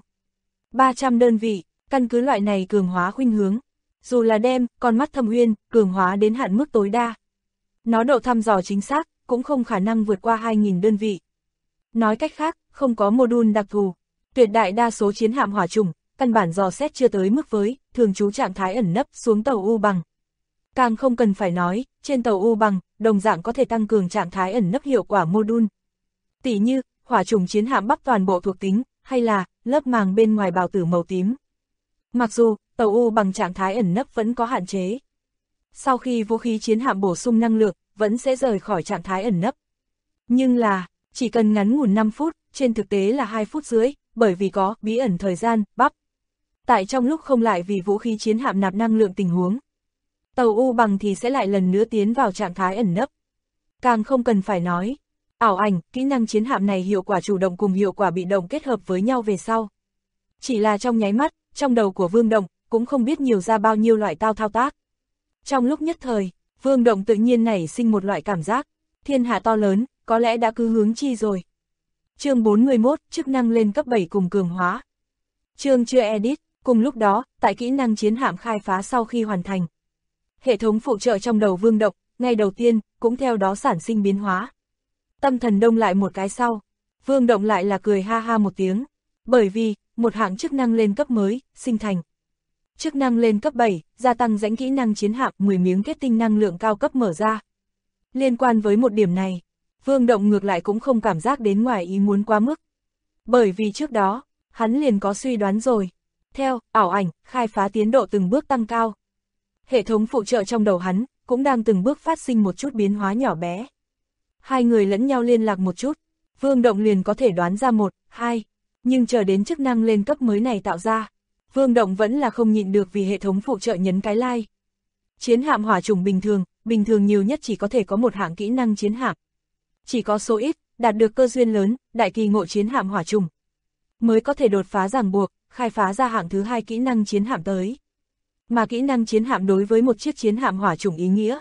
300 đơn vị, căn cứ loại này cường hóa khuynh hướng. Dù là đem, con mắt thâm uyên, cường hóa đến hạn mức tối đa. Nó độ thăm dò chính xác, cũng không khả năng vượt qua 2.000 đơn vị. Nói cách khác, không có module đặc thù. Tuyệt đại đa số chiến hạm hỏa chủng, căn bản dò xét chưa tới mức với, thường trú trạng thái ẩn nấp xuống tàu U bằng. Càng không cần phải nói, trên tàu U bằng, đồng dạng có thể tăng cường trạng thái ẩn nấp hiệu quả module. Tỉ như, hỏa chủng chiến hạm bắc toàn bộ thuộc tính, hay là, lớp màng bên ngoài bào tử màu tím. Mặc dù, tàu U bằng trạng thái ẩn nấp vẫn có hạn chế. Sau khi vũ khí chiến hạm bổ sung năng lượng, vẫn sẽ rời khỏi trạng thái ẩn nấp. Nhưng là, chỉ cần ngắn ngủn 5 phút, trên thực tế là 2 phút rưỡi, bởi vì có bí ẩn thời gian, bắp. Tại trong lúc không lại vì vũ khí chiến hạm nạp năng lượng tình huống, tàu U bằng thì sẽ lại lần nữa tiến vào trạng thái ẩn nấp. Càng không cần phải nói, ảo ảnh, kỹ năng chiến hạm này hiệu quả chủ động cùng hiệu quả bị động kết hợp với nhau về sau. Chỉ là trong nháy mắt, trong đầu của Vương Động, cũng không biết nhiều ra bao nhiêu loại thao tác. Trong lúc nhất thời, Vương Động tự nhiên nảy sinh một loại cảm giác, thiên hạ to lớn, có lẽ đã cứ hướng chi rồi. Chương 41, chức năng lên cấp 7 cùng cường hóa. Chương chưa edit, cùng lúc đó, tại kỹ năng chiến hạm khai phá sau khi hoàn thành. Hệ thống phụ trợ trong đầu Vương Động, ngay đầu tiên, cũng theo đó sản sinh biến hóa. Tâm thần đông lại một cái sau, Vương Động lại là cười ha ha một tiếng, bởi vì, một hạng chức năng lên cấp mới, sinh thành. Chức năng lên cấp 7, gia tăng rãnh kỹ năng chiến hạm 10 miếng kết tinh năng lượng cao cấp mở ra. Liên quan với một điểm này, Vương Động ngược lại cũng không cảm giác đến ngoài ý muốn quá mức. Bởi vì trước đó, hắn liền có suy đoán rồi. Theo, ảo ảnh, khai phá tiến độ từng bước tăng cao. Hệ thống phụ trợ trong đầu hắn, cũng đang từng bước phát sinh một chút biến hóa nhỏ bé. Hai người lẫn nhau liên lạc một chút, Vương Động liền có thể đoán ra 1, 2, nhưng chờ đến chức năng lên cấp mới này tạo ra, Vương Động vẫn là không nhịn được vì hệ thống phụ trợ nhấn cái like. Chiến hạm hỏa chủng bình thường nhiều nhất chỉ có thể có một hạng kỹ năng chiến hạm. Chỉ có số ít, đạt được cơ duyên lớn, đại kỳ ngộ chiến hạm hỏa chủng, mới có thể đột phá ràng buộc, khai phá ra hạng thứ 2 kỹ năng chiến hạm tới. Mà kỹ năng chiến hạm đối với một chiếc chiến hạm hỏa chủng ý nghĩa,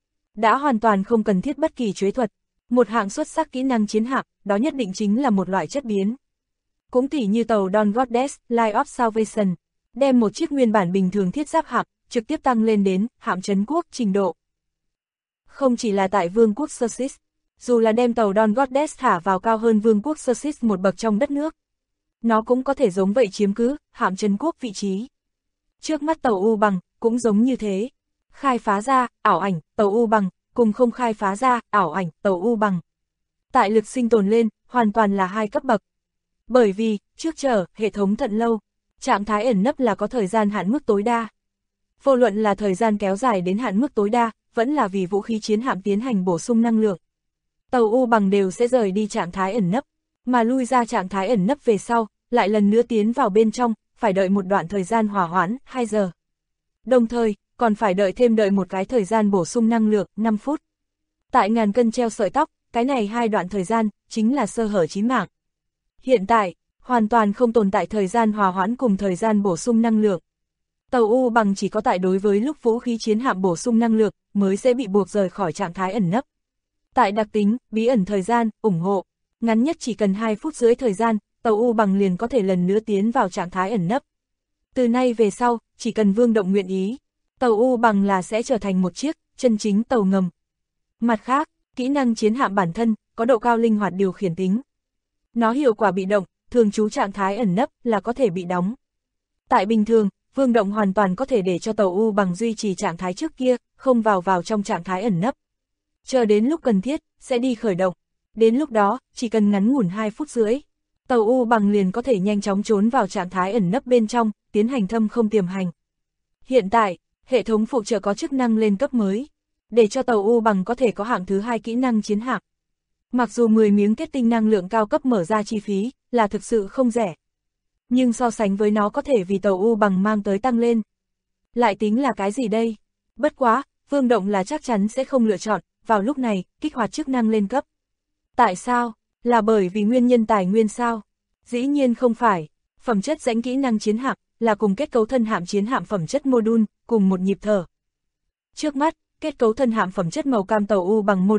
đã hoàn toàn không cần thiết bất kỳ chế thuật. Một hạng xuất sắc kỹ năng chiến hạm, đó nhất định chính là một loại chất biến. Cũng tỉ như tàu Dawn Goddess, Light of Salvation, đem một chiếc nguyên bản bình thường thiết giáp hạm, trực tiếp tăng lên đến hạm trấn quốc trình độ. Không chỉ là tại Vương quốc Sussex, dù là đem tàu Dawn Goddess thả vào cao hơn Vương quốc Sussex một bậc trong đất nước, nó cũng có thể giống vậy chiếm cứ hạm trấn quốc vị trí. Trước mắt tàu U bằng, cũng giống như thế. Khai phá ra, ảo ảnh, tàu U bằng, cùng không khai phá ra, ảo ảnh, tàu U bằng. Tại lực sinh tồn lên, hoàn toàn là 2 cấp bậc. Bởi vì, trước chờ, hệ thống thận lâu, trạng thái ẩn nấp là có thời gian hạn mức tối đa. Vô luận là thời gian kéo dài đến hạn mức tối đa, vẫn là vì vũ khí chiến hạm tiến hành bổ sung năng lượng. Tàu U bằng đều sẽ rời đi trạng thái ẩn nấp, mà lui ra trạng thái ẩn nấp về sau, lại lần nữa tiến vào bên trong, phải đợi một đoạn thời gian hòa hoãn, 2 giờ. Đồng thời, còn phải đợi một cái thời gian bổ sung năng lượng, 5 phút. Tại ngàn cân treo sợi tóc, cái này 2 đoạn thời gian, chính là sơ hở chí mạng. Hiện tại, hoàn toàn không tồn tại thời gian hòa hoãn cùng thời gian bổ sung năng lượng. Tàu U bằng chỉ có tại đối với lúc vũ khí chiến hạm bổ sung năng lượng, mới sẽ bị buộc rời khỏi trạng thái ẩn nấp. Tại đặc tính, bí ẩn thời gian, ủng hộ, ngắn nhất chỉ cần 2 phút rưỡi thời gian, tàu U bằng liền có thể lần nữa tiến vào trạng thái ẩn nấp. Từ nay về sau, chỉ cần Vương Động nguyện ý, tàu U bằng là sẽ trở thành một chiếc chân chính tàu ngầm. Mặt khác, kỹ năng chiến hạm bản thân có độ cao linh hoạt điều khiển tính. Nó hiệu quả bị động, thường trú trạng thái ẩn nấp là có thể bị đóng. Tại bình thường, Vương Động hoàn toàn có thể để cho tàu U bằng duy trì trạng thái trước kia, không vào trong trạng thái ẩn nấp. Chờ đến lúc cần thiết, sẽ đi khởi động. Đến lúc đó, chỉ cần ngắn ngủn 2 phút rưỡi, tàu U bằng liền có thể nhanh chóng trốn vào trạng thái ẩn nấp bên trong, tiến hành thâm không tiềm hành. Hiện tại, hệ thống phụ trợ có chức năng lên cấp mới, để cho tàu U bằng có thể có hạng thứ 2 kỹ năng chiến hạm. Mặc dù 10 miếng kết tinh năng lượng cao cấp mở ra chi phí, là thực sự không rẻ. Nhưng so sánh với nó có thể vì tàu U bằng mang tới tăng lên. Lại tính là cái gì đây? Bất quá, Vương Động là chắc chắn sẽ không lựa chọn, vào lúc này, kích hoạt chức năng lên cấp. Tại sao? Là bởi vì nguyên nhân tài nguyên sao? Dĩ nhiên không phải. Phẩm chất rãnh kỹ năng chiến hạm, là cùng kết cấu thân hạm chiến hạm phẩm chất module, cùng một nhịp thở. Trước mắt, kết cấu thân hạm phẩm chất màu cam tàu U bằng module,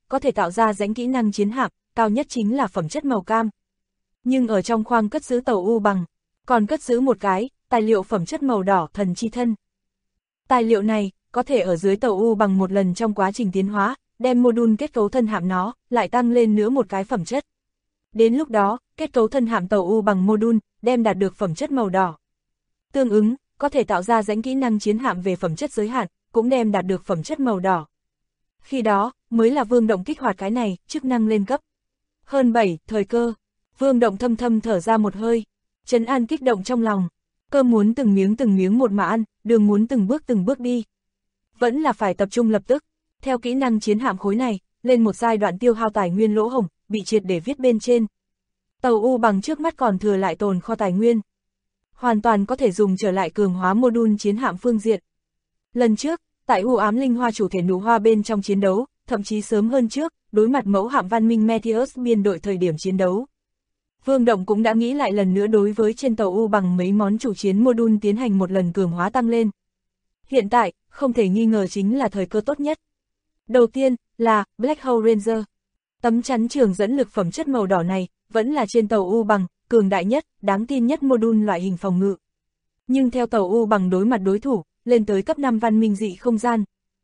có thể tạo ra rãnh kỹ năng chiến hạm, cao nhất chính là phẩm chất màu cam. Nhưng ở trong khoang cất giữ tàu U Bằng, còn cất giữ một cái, tài liệu phẩm chất màu đỏ thần chi thân. Tài liệu này, có thể ở dưới tàu U Bằng một lần trong quá trình tiến hóa, đem module kết cấu thân hạm nó, lại tăng lên nữa một cái phẩm chất. Đến lúc đó, kết cấu thân hạm tàu U Bằng module, đem đạt được phẩm chất màu đỏ. Tương ứng, có thể tạo ra rãnh kỹ năng chiến hạm về phẩm chất giới hạn, cũng đem đạt được phẩm chất màu đỏ. Khi đó, mới là Vương Động kích hoạt cái này, chức năng lên cấp. Hơn 7, thời cơ. Vương Động thâm thâm thở ra một hơi, trấn an kích động trong lòng. Cơm muốn từng miếng một mà ăn, đường muốn từng bước đi. Vẫn là phải tập trung lập tức. Theo kỹ năng chiến hạm khối này, lên một giai đoạn tiêu hao tài nguyên lỗ hổng, bị triệt để viết bên trên. Tàu U Bằng trước mắt còn thừa lại tồn kho tài nguyên. Hoàn toàn có thể dùng trở lại cường hóa module chiến hạm phương diện. Lần trước, tại U Ám Linh Hoa chủ thể nụ hoa bên trong chiến đấu, thậm chí sớm hơn trước, đối mặt mẫu hạm văn minh Meteus biên đội thời điểm chiến đấu. Vương Động cũng đã nghĩ lại lần nữa đối với trên tàu U Bằng mấy món chủ chiến module tiến hành một lần cường hóa tăng lên. Hiện tại, không thể nghi ngờ chính là thời cơ tốt nhất. Đầu tiên, là Black Hole Ranger. Tấm chắn trường dẫn lực phẩm chất màu đỏ này, vẫn là trên tàu U Bằng, cường đại nhất, đáng tin nhất module loại hình phòng ngự. Nhưng theo tàu U Bằng đối mặt đối thủ, lên tới cấp 5 văn minh dị không gian.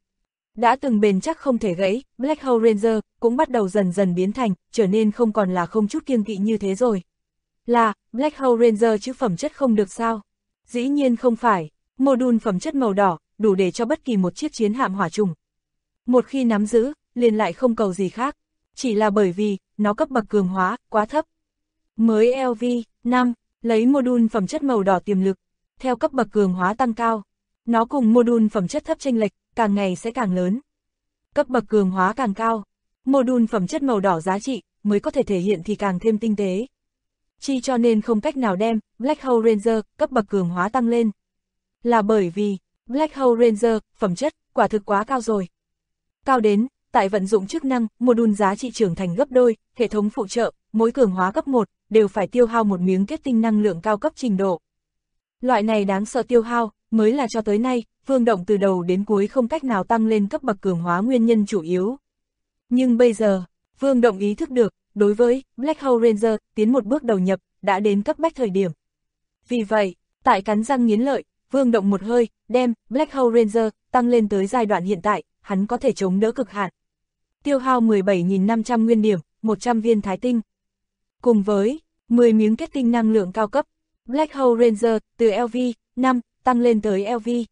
Đã từng bền chắc không thể gãy, Black Hole Ranger cũng bắt đầu dần dần biến thành, trở nên không còn là không chút kiêng kỵ như thế rồi. Là, Black Hole Ranger chứ phẩm chất không được sao? Dĩ nhiên không phải, module phẩm chất màu đỏ, đủ để cho bất kỳ một chiếc chiến hạm hỏa trùng. Một khi nắm giữ, liền lại không cầu gì khác, chỉ là bởi vì, nó cấp bậc cường hóa, quá thấp. Mới LV5, lấy module phẩm chất màu đỏ tiềm lực, theo cấp bậc cường hóa tăng cao. Nó cùng module phẩm chất thấp chênh lệch, càng ngày sẽ càng lớn. Cấp bậc cường hóa càng cao, module phẩm chất màu đỏ giá trị, mới có thể thể hiện thì càng thêm tinh tế. Chi cho nên không cách nào đem Black Hole Ranger cấp bậc cường hóa tăng lên. Là bởi vì, Black Hole Ranger, phẩm chất, quả thực quá cao rồi. Cao đến, tại vận dụng chức năng, module giá trị trưởng thành gấp đôi, hệ thống phụ trợ, mỗi cường hóa cấp 1, đều phải tiêu hao một miếng kết tinh năng lượng cao cấp trình độ. Loại này đáng sợ tiêu hao, mới là cho tới nay, Vương Động từ đầu đến cuối không cách nào tăng lên cấp bậc cường hóa nguyên nhân chủ yếu. Nhưng bây giờ, Vương Động ý thức được, đối với Black Hole Ranger tiến một bước đầu nhập, đã đến cấp bách thời điểm. Vì vậy, tại cắn răng nghiến lợi, Vương Động một hơi, đem Black Hole Ranger tăng lên tới giai đoạn hiện tại, hắn có thể chống đỡ cực hạn. Tiêu hao 17.500 nguyên điểm, 100 viên thái tinh. Cùng với 10 miếng kết tinh năng lượng cao cấp, Black Hole Ranger từ LV5 tăng lên tới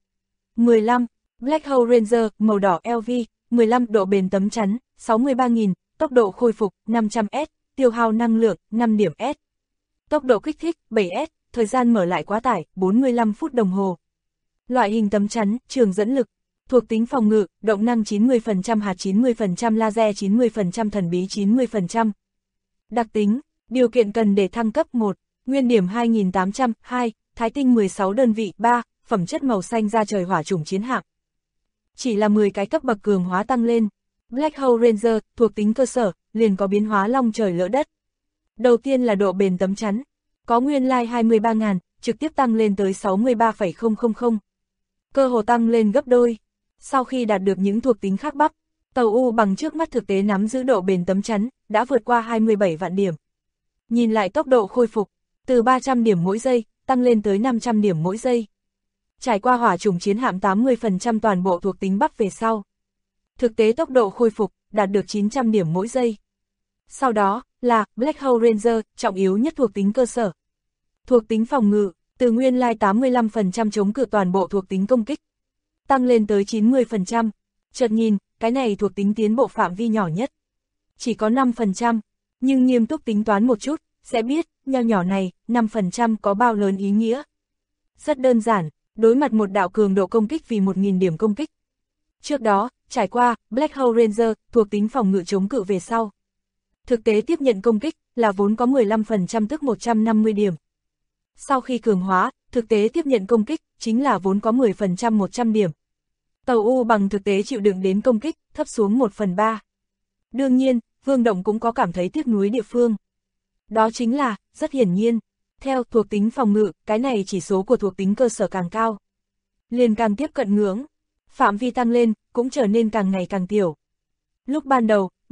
LV15. Black Hole Ranger màu đỏ LV15 độ bền tấm chắn 63.000, tốc độ khôi phục 500S, tiêu hao năng lượng 5 điểm S. Tốc độ kích thích 7S, thời gian mở lại quá tải 45 phút đồng hồ. Loại hình tấm chắn, trường dẫn lực, thuộc tính phòng ngự, động năng 90%, hạt 90%, laser 90%, thần bí 90%. Đặc tính, điều kiện cần để thăng cấp 1, nguyên điểm 2.800, 2, thái tinh 16 đơn vị, 3, phẩm chất màu xanh da trời hỏa chủng chiến hạm. Chỉ là 10 cái cấp bậc cường hóa tăng lên, Black Hole Ranger thuộc tính cơ sở, liền có biến hóa long trời lỡ đất. Đầu tiên là độ bền tấm chắn, có nguyên lai 23.000, trực tiếp tăng lên tới 63,000. Cơ hồ tăng lên gấp đôi. Sau khi đạt được những thuộc tính khác bắp, tàu U Bằng trước mắt thực tế nắm giữ độ bền tấm chắn, đã vượt qua 27 vạn điểm. Nhìn lại tốc độ khôi phục, từ 300 điểm mỗi giây, tăng lên tới 500 điểm mỗi giây. Trải qua hỏa chủng chiến hạm 80% toàn bộ thuộc tính bắp về sau. Thực tế tốc độ khôi phục, đạt được 900 điểm mỗi giây. Sau đó, là Black Hole Ranger, trọng yếu nhất thuộc tính cơ sở. Thuộc tính phòng ngự, từ nguyên lai 85% chống cự toàn bộ thuộc tính công kích. Tăng lên tới 90%. Chợt nhìn, cái này thuộc tính tiến bộ phạm vi nhỏ nhất. Chỉ có 5%, nhưng nghiêm túc tính toán một chút, sẽ biết, nho nhỏ này, 5% có bao lớn ý nghĩa. Rất đơn giản, đối mặt một đạo cường độ công kích vì 1.000 điểm công kích. Trước đó, trải qua, Black Hole Ranger, thuộc tính phòng ngự chống cự về sau. Thực tế tiếp nhận công kích, là vốn có 15% tức 150 điểm. Sau khi cường hóa, thực tế tiếp nhận công kích, chính là vốn có 10% 100 điểm. Tàu U Bằng thực tế chịu đựng đến công kích, thấp xuống 1/3. Đương nhiên, Vương Động cũng có cảm thấy tiếc nuối địa phương. Đó chính là, rất hiển nhiên, theo thuộc tính phòng ngự, cái này chỉ số của thuộc tính cơ sở càng cao. Liền càng tiếp cận ngưỡng, phạm vi tăng lên, cũng trở nên càng ngày càng tiểu. Lúc ban đầu,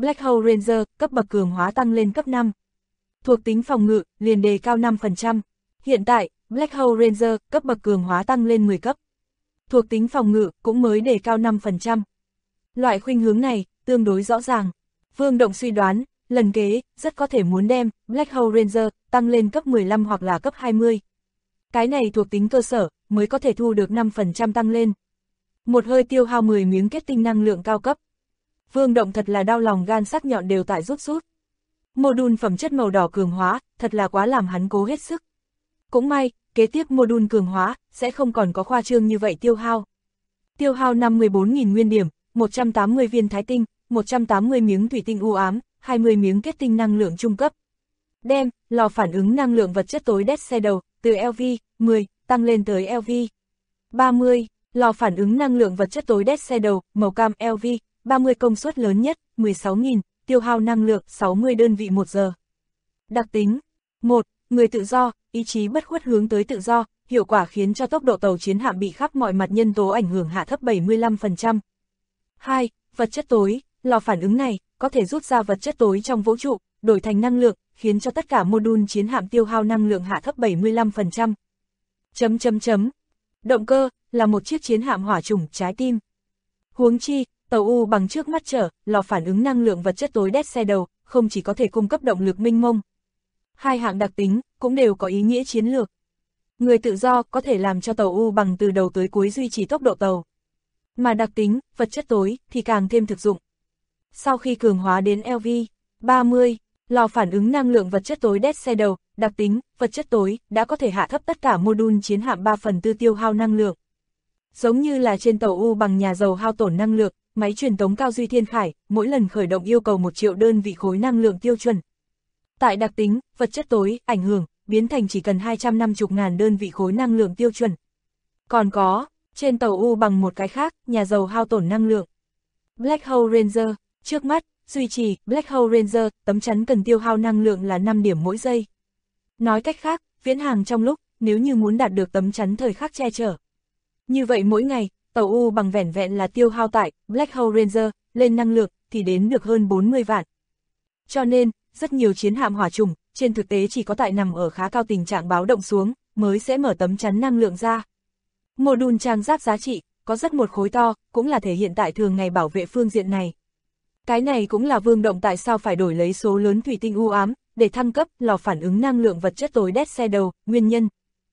Black Hole Ranger, cấp bậc cường hóa tăng lên cấp 5. Thuộc tính phòng ngự, liền đề cao 5%. Hiện tại, Black Hole Ranger, cấp bậc cường hóa tăng lên 10 cấp. Thuộc tính phòng ngự, cũng mới đề cao 5%. Loại khuynh hướng này, tương đối rõ ràng. Vương Động suy đoán, lần kế, rất có thể muốn đem Black Hole Ranger tăng lên cấp 15 hoặc là cấp 20. Cái này thuộc tính cơ sở, mới có thể thu được 5% tăng lên. Một hơi tiêu hao 10 miếng kết tinh năng lượng cao cấp. Vương Động thật là đau lòng, gan sắc nhọn đều tại rút rút. Module phẩm chất màu đỏ cường hóa, thật là quá làm hắn cố hết sức. Cũng may, kế tiếp module cường hóa, sẽ không còn có khoa trương như vậy tiêu hao. Tiêu hao 54.000 nguyên điểm, 180 viên thái tinh, 180 miếng thủy tinh u ám, 20 miếng kết tinh năng lượng trung cấp. Đem, lò phản ứng năng lượng vật chất tối Dead Shadow, từ LV 10, tăng lên tới LV 30, lò phản ứng năng lượng vật chất tối Dead Shadow, màu cam LV 30 công suất lớn nhất, 16.000, tiêu hao năng lượng 60 đơn vị 1 giờ. Đặc tính 1. Người tự do, ý chí bất khuất hướng tới tự do, hiệu quả khiến cho tốc độ tàu chiến hạm bị khắp mọi mặt nhân tố ảnh hưởng hạ thấp 75%. 2. Vật chất tối, lò phản ứng này có thể rút ra vật chất tối trong vũ trụ, đổi thành năng lượng, khiến cho tất cả module chiến hạm tiêu hao năng lượng hạ thấp 75%. Động cơ là một chiếc chiến hạm hỏa chủng trái tim. Huống chi, tàu U bằng trước mắt chở, lò phản ứng năng lượng vật chất tối Dead Shadow, không chỉ có thể cung cấp động lực mênh mông. Hai hạng đặc tính cũng đều có ý nghĩa chiến lược. Người tự do có thể làm cho tàu U bằng từ đầu tới cuối duy trì tốc độ tàu. Mà đặc tính, vật chất tối, thì càng thêm thực dụng. Sau khi cường hóa đến LV 30, lò phản ứng năng lượng vật chất tối Dead Shadow, đặc tính, vật chất tối, đã có thể hạ thấp tất cả module chiến hạm 3/4 tiêu hao năng lượng. Giống như là trên tàu U bằng nhà giàu hao tổn năng lượng, máy truyền tống cao duy thiên khải, mỗi lần khởi động yêu cầu 1 triệu đơn vị khối năng lượng tiêu chuẩn. Tại đặc tính, vật chất tối, ảnh hưởng, biến thành chỉ cần 250.000 đơn vị khối năng lượng tiêu chuẩn. Còn có, trên tàu U bằng một cái khác, nhà giàu hao tổn năng lượng. Black Hole Ranger, trước mắt, duy trì Black Hole Ranger, tấm chắn cần tiêu hao năng lượng là 5 điểm mỗi giây. Nói cách khác, viễn hàng trong lúc, nếu như muốn đạt được tấm chắn thời khắc che chở. Như vậy mỗi ngày, tàu U bằng vẻn vẹn là tiêu hao tại Black Hole Ranger, lên năng lượng, thì đến được hơn 40 vạn. Cho nên, rất nhiều chiến hạm hỏa trùng, trên thực tế chỉ có tại nằm ở khá cao tình trạng báo động xuống, mới sẽ mở tấm chắn năng lượng ra. Module trang giáp giá trị, có rất một khối to, cũng là thể hiện tại thường ngày bảo vệ phương diện này. Cái này cũng là Vương Động tại sao phải đổi lấy số lớn thủy tinh u ám, để thăng cấp lò phản ứng năng lượng vật chất tối Dead Shadow, nguyên nhân.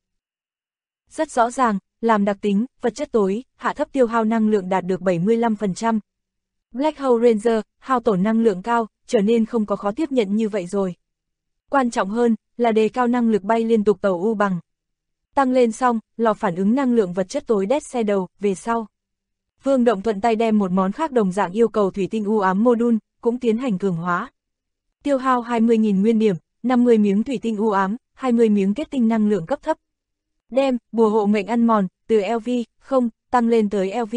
Rất rõ ràng, làm đặc tính, vật chất tối, hạ thấp tiêu hao năng lượng đạt được 75%. Black Hole Ranger, hao tổn năng lượng cao, trở nên không có khó tiếp nhận như vậy rồi. Quan trọng hơn, là đề cao năng lực bay liên tục tàu U bằng. Tăng lên xong, lò phản ứng năng lượng vật chất tối Dead Shadow, về sau. Vương Động thuận tay đem một món khác đồng dạng yêu cầu thủy tinh u ám module, cũng tiến hành cường hóa. Tiêu hao 20.000 nguyên điểm, 50 miếng thủy tinh u ám, 20 miếng kết tinh năng lượng cấp thấp. Đem, bùa hộ mệnh ăn mòn, từ LV, 0, tăng lên tới LV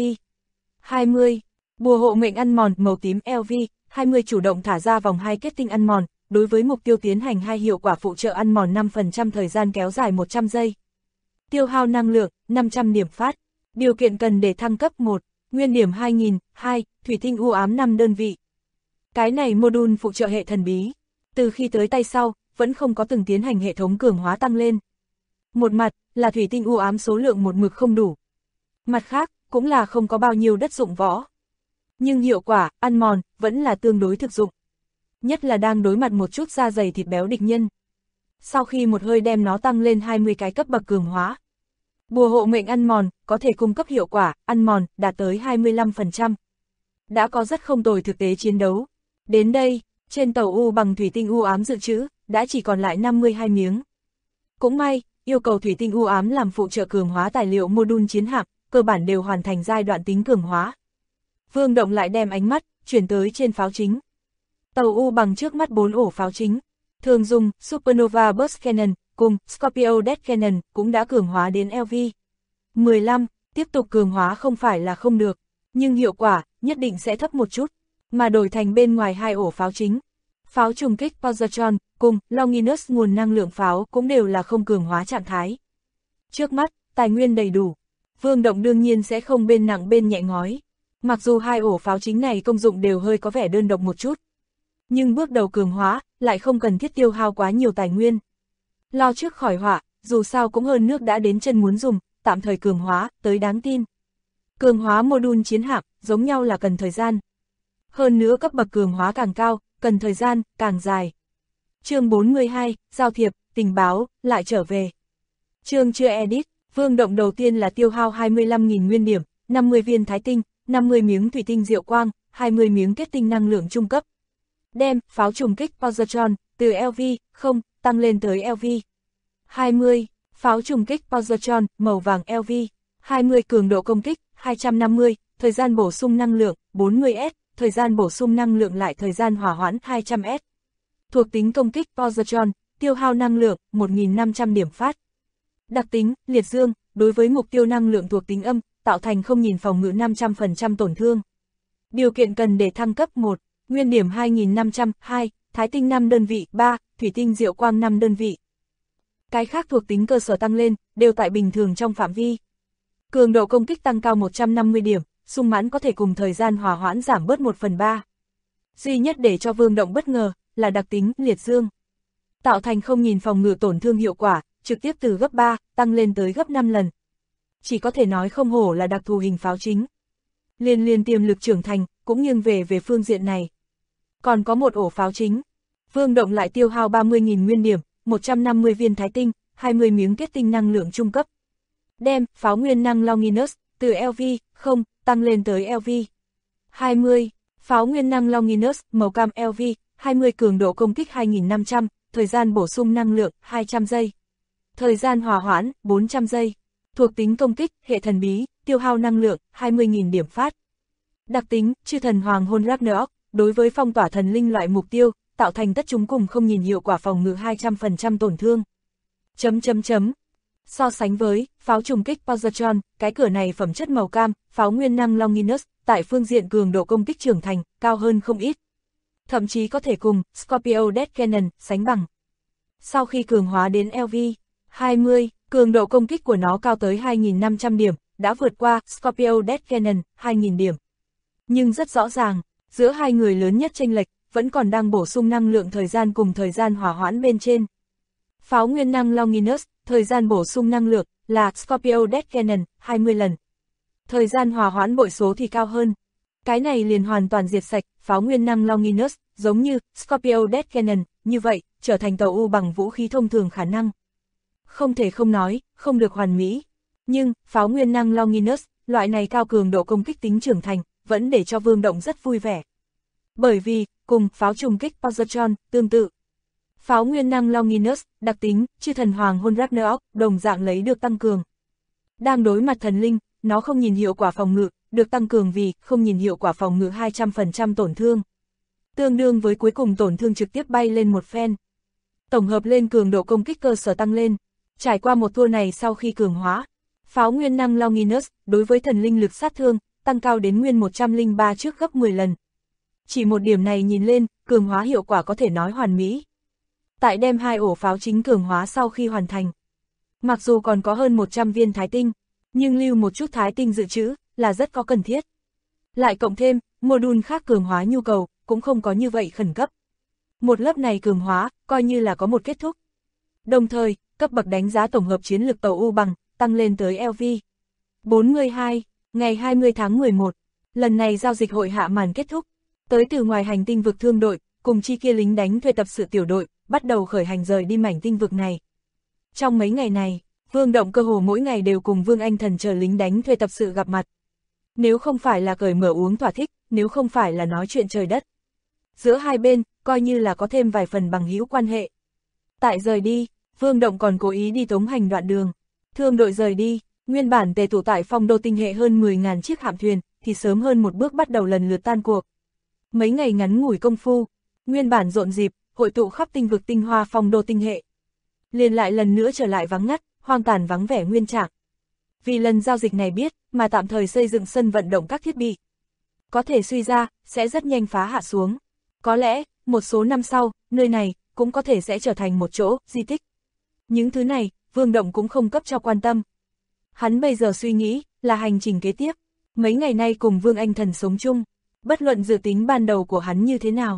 20. Bùa hộ mệnh ăn mòn, màu tím LV, 20 chủ động thả ra vòng 2 kết tinh ăn mòn, đối với mục tiêu tiến hành 2 hiệu quả phụ trợ ăn mòn 5% thời gian kéo dài 100 giây. Tiêu hao năng lượng, 500 điểm phát. Điều kiện cần để thăng cấp 1, nguyên điểm 2.000, 2, thủy tinh u ám 5 đơn vị. Cái này module phụ trợ hệ thần bí. Từ khi tới tay sau, vẫn không có từng tiến hành hệ thống cường hóa tăng lên. Một mặt, là thủy tinh u ám số lượng một mực không đủ. Mặt khác, cũng là không có bao nhiêu đất dụng võ. Nhưng hiệu quả, ăn mòn, vẫn là tương đối thực dụng. Nhất là đang đối mặt một chút da dày thịt béo địch nhân. Sau khi một hơi đem nó tăng lên 20 cái cấp bậc cường hóa. Bùa hộ mệnh ăn mòn, có thể cung cấp hiệu quả, ăn mòn, đạt tới 25%. Đã có rất không tồi thực tế chiến đấu. Đến đây, trên tàu U bằng thủy tinh u ám dự trữ, đã chỉ còn lại 52 miếng. Cũng may, yêu cầu thủy tinh u ám làm phụ trợ cường hóa tài liệu module chiến hạm, cơ bản đều hoàn thành giai đoạn tính cường hóa. Vương Động lại đem ánh mắt, chuyển tới trên pháo chính. Tàu U bằng trước mắt 4 ổ pháo chính, thường dùng Supernova Burst Cannon, cùng Scorpio Death Cannon cũng đã cường hóa đến LV 15, tiếp tục cường hóa không phải là không được, nhưng hiệu quả nhất định sẽ thấp một chút, mà đổi thành bên ngoài 2 ổ pháo chính. Pháo trùng kích Positron cùng Longinus nguồn năng lượng pháo cũng đều là không cường hóa trạng thái. Trước mắt, tài nguyên đầy đủ, Vương Động đương nhiên sẽ không bên nặng bên nhẹ ngói. Mặc dù 2 ổ pháo chính này công dụng đều hơi có vẻ đơn độc một chút, Nhưng bước đầu cường hóa, lại không cần thiết tiêu hao quá nhiều tài nguyên. Lo trước khỏi họa, dù sao cũng hơn nước đã đến chân muốn dùng, tạm thời cường hóa, tới đáng tin. Cường hóa module chiến hạm, giống nhau là cần thời gian. Hơn nữa cấp bậc cường hóa càng cao, cần thời gian, càng dài. Chương 42, giao thiệp, tình báo, lại trở về. Chương chưa edit, Vương Động đầu tiên là tiêu hao 25.000 nguyên điểm, 50 viên thái tinh, 50 miếng thủy tinh diệu quang, 20 miếng kết tinh năng lượng trung cấp. Đem pháo trùng kích Positron từ LV0 tăng lên tới LV20, pháo trùng kích Positron màu vàng LV20 cường độ công kích 250, thời gian bổ sung năng lượng 40S, thời gian bổ sung năng lượng lại thời gian hỏa hoãn 200S. Thuộc tính công kích Positron, tiêu hao năng lượng 1.500 điểm phát. Đặc tính liệt dương, đối với mục tiêu năng lượng thuộc tính âm, tạo thành không nhìn phòng ngự 500% tổn thương. Điều kiện cần để thăng cấp 1, nguyên điểm 2.500, 2, thái tinh 5 đơn vị, 3, thủy tinh diệu quang 5 đơn vị. Cái khác thuộc tính cơ sở tăng lên, đều tại bình thường trong phạm vi. Cường độ công kích tăng cao 150 điểm, sung mãn có thể cùng thời gian hỏa hoãn giảm bớt 1/3. Duy nhất để cho Vương Động bất ngờ, là đặc tính liệt dương. Tạo thành không nhìn phòng ngự tổn thương hiệu quả, trực tiếp từ gấp 3, tăng lên tới gấp 5 lần. Chỉ có thể nói không hổ là đặc thù hình pháo chính. Liên tiềm lực trưởng thành, cũng nghiêng về phương diện này. Còn có một ổ pháo chính. Vương Động lại tiêu hao 30.000 nguyên điểm, 150 viên thái tinh, 20 miếng kết tinh năng lượng trung cấp. Đem pháo nguyên năng Longinus từ LV0 tăng lên tới LV20. Pháo nguyên năng Longinus màu cam LV20 cường độ công kích 2.500, thời gian bổ sung năng lượng 200 giây. Thời gian hỏa hoãn 400 giây. Thuộc tính công kích hệ thần bí, tiêu hao năng lượng 20.000 điểm phát. Đặc tính chư thần hoàng hôn Ragnarok, đối với phong tỏa thần linh loại mục tiêu, tạo thành tất chúng cùng không nhìn hiệu quả phòng ngự 200% tổn thương. So sánh với pháo trùng kích Positron, cái cửa này phẩm chất màu cam, pháo nguyên năng Longinus, tại phương diện cường độ công kích trưởng thành, cao hơn không ít. Thậm chí có thể cùng Scorpio Death Cannon sánh bằng. Sau khi cường hóa đến LV20, cường độ công kích của nó cao tới 2.500 điểm, đã vượt qua Scorpio Death Cannon 2.000 điểm. Nhưng rất rõ ràng, giữa hai người lớn nhất chênh lệch, vẫn còn đang bổ sung năng lượng thời gian cùng thời gian hỏa hoãn bên trên. Pháo nguyên năng Longinus, thời gian bổ sung năng lượng là Scorpio Death Cannon 20 lần. Thời gian hỏa hoãn bội số thì cao hơn. Cái này liền hoàn toàn diệt sạch pháo nguyên năng Longinus, giống như Scorpio Death Cannon, như vậy, trở thành tàu U bằng vũ khí thông thường khả năng. Không thể không nói, không được hoàn mỹ. Nhưng, pháo nguyên năng Longinus, loại này cao cường độ công kích tính trưởng thành, vẫn để cho Vương Động rất vui vẻ. Bởi vì, cùng pháo trùng kích Positron tương tự. Pháo nguyên năng Longinus, đặc tính, chư thần hoàng hôn Ragnarok, đồng dạng lấy được tăng cường. Đang đối mặt thần linh, nó không nhìn hiệu quả phòng ngự, được tăng cường vì không nhìn hiệu quả phòng ngự 200% tổn thương. Tương đương với cuối cùng tổn thương trực tiếp bay lên một phen. Tổng hợp lên cường độ công kích cơ sở tăng lên. Trải qua một tour này sau khi cường hóa, pháo nguyên năng Longinus, đối với thần linh lực sát thương, tăng cao đến nguyên 103 trước gấp 10 lần. Chỉ một điểm này nhìn lên, cường hóa hiệu quả có thể nói hoàn mỹ. Tại đem hai ổ pháo chính cường hóa sau khi hoàn thành. Mặc dù còn có hơn 100 viên thái tinh, nhưng lưu một chút thái tinh dự trữ, là rất có cần thiết. Lại cộng thêm, module khác cường hóa nhu cầu, cũng không có như vậy khẩn cấp. Một lớp này cường hóa, coi như là có một kết thúc. Đồng thời, cấp bậc đánh giá tổng hợp chiến lược tàu U bằng, tăng lên tới LV42, ngày 20 tháng 11. Lần này giao dịch hội hạ màn kết thúc. Tới từ ngoài hành tinh vực thương đội, cùng chi kia lính đánh thuê tập sự tiểu đội, bắt đầu khởi hành rời đi mảnh tinh vực này. Trong mấy ngày này, Vương Động cơ hồ mỗi ngày đều cùng Vương Anh Thần chờ lính đánh thuê tập sự gặp mặt. Nếu không phải là cởi mở uống thỏa thích, nếu không phải là nói chuyện trời đất. Giữa hai bên, coi như là có thêm vài phần bằng hữu quan hệ. Tại rời đi, Vương Động còn cố ý đi tống hành đoạn đường. Thương đội rời đi, nguyên bản tề tụ tại phong đô tinh hệ hơn 10.000 chiếc hạm thuyền, thì sớm hơn một bước bắt đầu lần lượt tan cuộc. Mấy ngày ngắn ngủi công phu, nguyên bản rộn rịp, hội tụ khắp tinh vực tinh hoa phong đô tinh hệ. Liền lại lần nữa trở lại vắng ngắt, hoang tàn vắng vẻ nguyên trạng. Vì lần giao dịch này biết, mà tạm thời xây dựng sân vận động các thiết bị. Có thể suy ra, sẽ rất nhanh phá hạ xuống. Có lẽ, một số năm sau, nơi này, cũng có thể sẽ trở thành một chỗ, di tích. Những thứ này, Vương Động cũng không cấp cho quan tâm. Hắn bây giờ suy nghĩ, là hành trình kế tiếp. Mấy ngày nay cùng Vương Anh Thần sống chung, bất luận dự tính ban đầu của hắn như thế nào.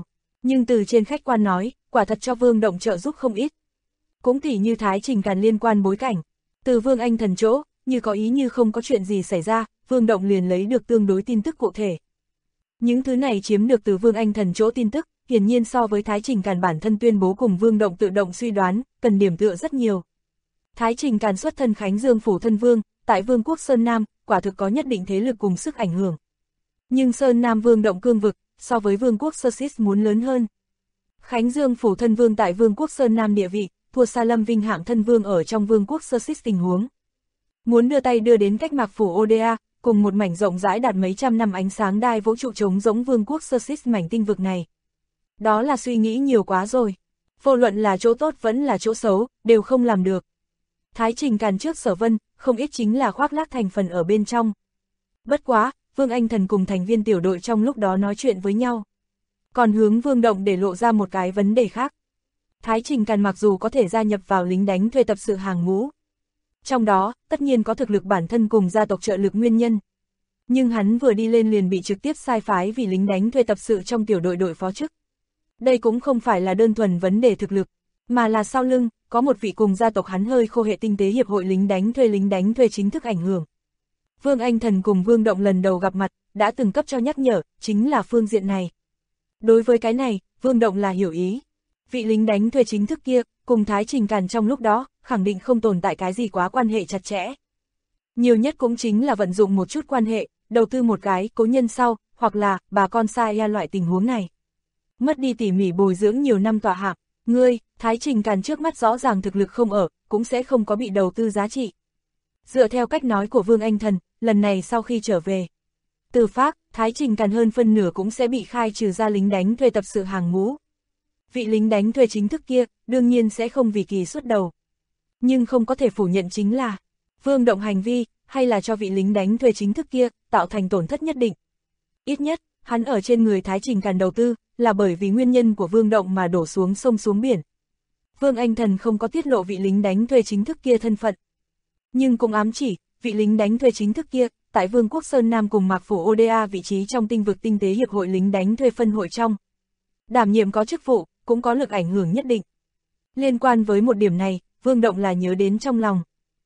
Nhưng từ trên khách quan nói, quả thật cho Vương Động trợ giúp không ít. Cũng tỉ như Thái Trình Càn liên quan bối cảnh. Từ Vương Anh Thần chỗ, như có ý như không có chuyện gì xảy ra, Vương Động liền lấy được tương đối tin tức cụ thể. Những thứ này chiếm được từ Vương Anh Thần chỗ tin tức, hiển nhiên so với Thái Trình Càn bản thân tuyên bố cùng Vương Động tự động suy đoán, cần điểm tựa rất nhiều. Thái Trình Càn xuất thân Khánh Dương phủ thân vương, tại Vương quốc Sơn Nam, quả thực có nhất định thế lực cùng sức ảnh hưởng. Nhưng Sơn Nam Vương Động cương vực, so với Vương quốc Sussex muốn lớn hơn. Khánh Dương phủ thân vương tại Vương quốc Sơn Nam địa vị, thua xa Lâm Vinh hạng thân vương ở trong Vương quốc Sussex tình huống. Muốn đưa tay đưa đến cách mạc phủ Oda, cùng một mảnh rộng rãi đạt mấy trăm năm ánh sáng đai vũ trụ trống giống Vương quốc Sussex mảnh tinh vực này. Đó là suy nghĩ nhiều quá rồi. Vô luận là chỗ tốt vẫn là chỗ xấu, đều không làm được. Thái Trình Càn trước Sở Vân, không ít chính là khoác lác thành phần ở bên trong. Bất quá, Vương Anh Thần cùng thành viên tiểu đội trong lúc đó nói chuyện với nhau. Còn hướng Vương Động để lộ ra một cái vấn đề khác. Thái Trình Càn mặc dù có thể gia nhập vào lính đánh thuê tập sự hàng ngũ. Trong đó, tất nhiên có thực lực bản thân cùng gia tộc trợ lực nguyên nhân. Nhưng hắn vừa đi lên liền bị trực tiếp sai phái vì lính đánh thuê tập sự trong tiểu đội đội phó chức. Đây cũng không phải là đơn thuần vấn đề thực lực, mà là sau lưng, có một vị cùng gia tộc hắn hơi khô hệ tinh tế hiệp hội lính đánh thuê chính thức ảnh hưởng. Vương Anh Thần cùng Vương Động lần đầu gặp mặt, đã từng cấp cho nhắc nhở, chính là phương diện này. Đối với cái này, Vương Động là hiểu ý. Vị lính đánh thuê chính thức kia, cùng Thái Trình Càn trong lúc đó, khẳng định không tồn tại cái gì quá quan hệ chặt chẽ. Nhiều nhất cũng chính là vận dụng một chút quan hệ, đầu tư một cái cố nhân sau, hoặc là bà con xa loại tình huống này. Mất đi tỉ mỉ bồi dưỡng nhiều năm tọa hạng, ngươi, Thái Trình Càn trước mắt rõ ràng thực lực không ở, cũng sẽ không có bị đầu tư giá trị. Dựa theo cách nói của Vương Anh Thần, lần này sau khi trở về, từ Phác, Thái Trình Càn hơn phân nửa cũng sẽ bị khai trừ ra lính đánh thuê tập sự hàng ngũ. Vị lính đánh thuê chính thức kia, đương nhiên sẽ không vì kỳ xuất đầu. Nhưng không có thể phủ nhận chính là, Vương Động hành vi, hay là cho vị lính đánh thuê chính thức kia, tạo thành tổn thất nhất định. Ít nhất, hắn ở trên người Thái Trình Càn đầu tư, là bởi vì nguyên nhân của Vương Động mà đổ xuống sông xuống biển. Vương Anh Thần không có tiết lộ vị lính đánh thuê chính thức kia thân phận. Nhưng cũng ám chỉ, vị lính đánh thuê chính thức kia, tại Vương quốc Sơn Nam cùng Mạc phủ Oda vị trí trong tinh vực tinh tế hiệp hội lính đánh thuê phân hội trong. Đảm nhiệm có chức vụ, cũng có lực ảnh hưởng nhất định. Liên quan với một điểm này, Vương Động là nhớ đến trong lòng.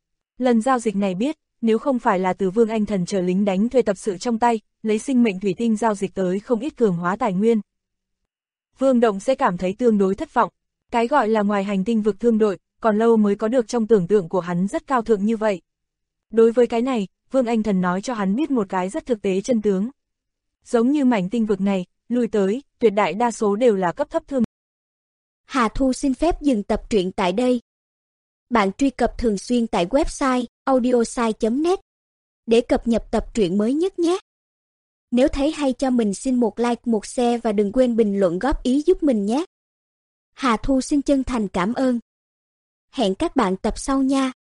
Lần giao dịch này biết, nếu không phải là từ Vương Anh Thần chờ lính đánh thuê tập sự trong tay, lấy sinh mệnh thủy tinh giao dịch tới không ít cường hóa tài nguyên. Vương Động sẽ cảm thấy tương đối thất vọng. Cái gọi là ngoài hành tinh vực thương đội, còn lâu mới có được trong tưởng tượng của hắn rất cao thượng như vậy. Đối với cái này, Vương Anh Thần nói cho hắn biết một cái rất thực tế chân tướng. Giống như mảnh tinh vực này, lui tới, tuyệt đại đa số đều là cấp thấp thương. Hà Thu xin phép dừng tập truyện tại đây. Bạn truy cập thường xuyên tại website audiosai.net để cập nhật tập truyện mới nhất nhé. Nếu thấy hay cho mình xin một like, một share và đừng quên bình luận góp ý giúp mình nhé. Hà Thu xin chân thành cảm ơn. Hẹn các bạn tập sau nha.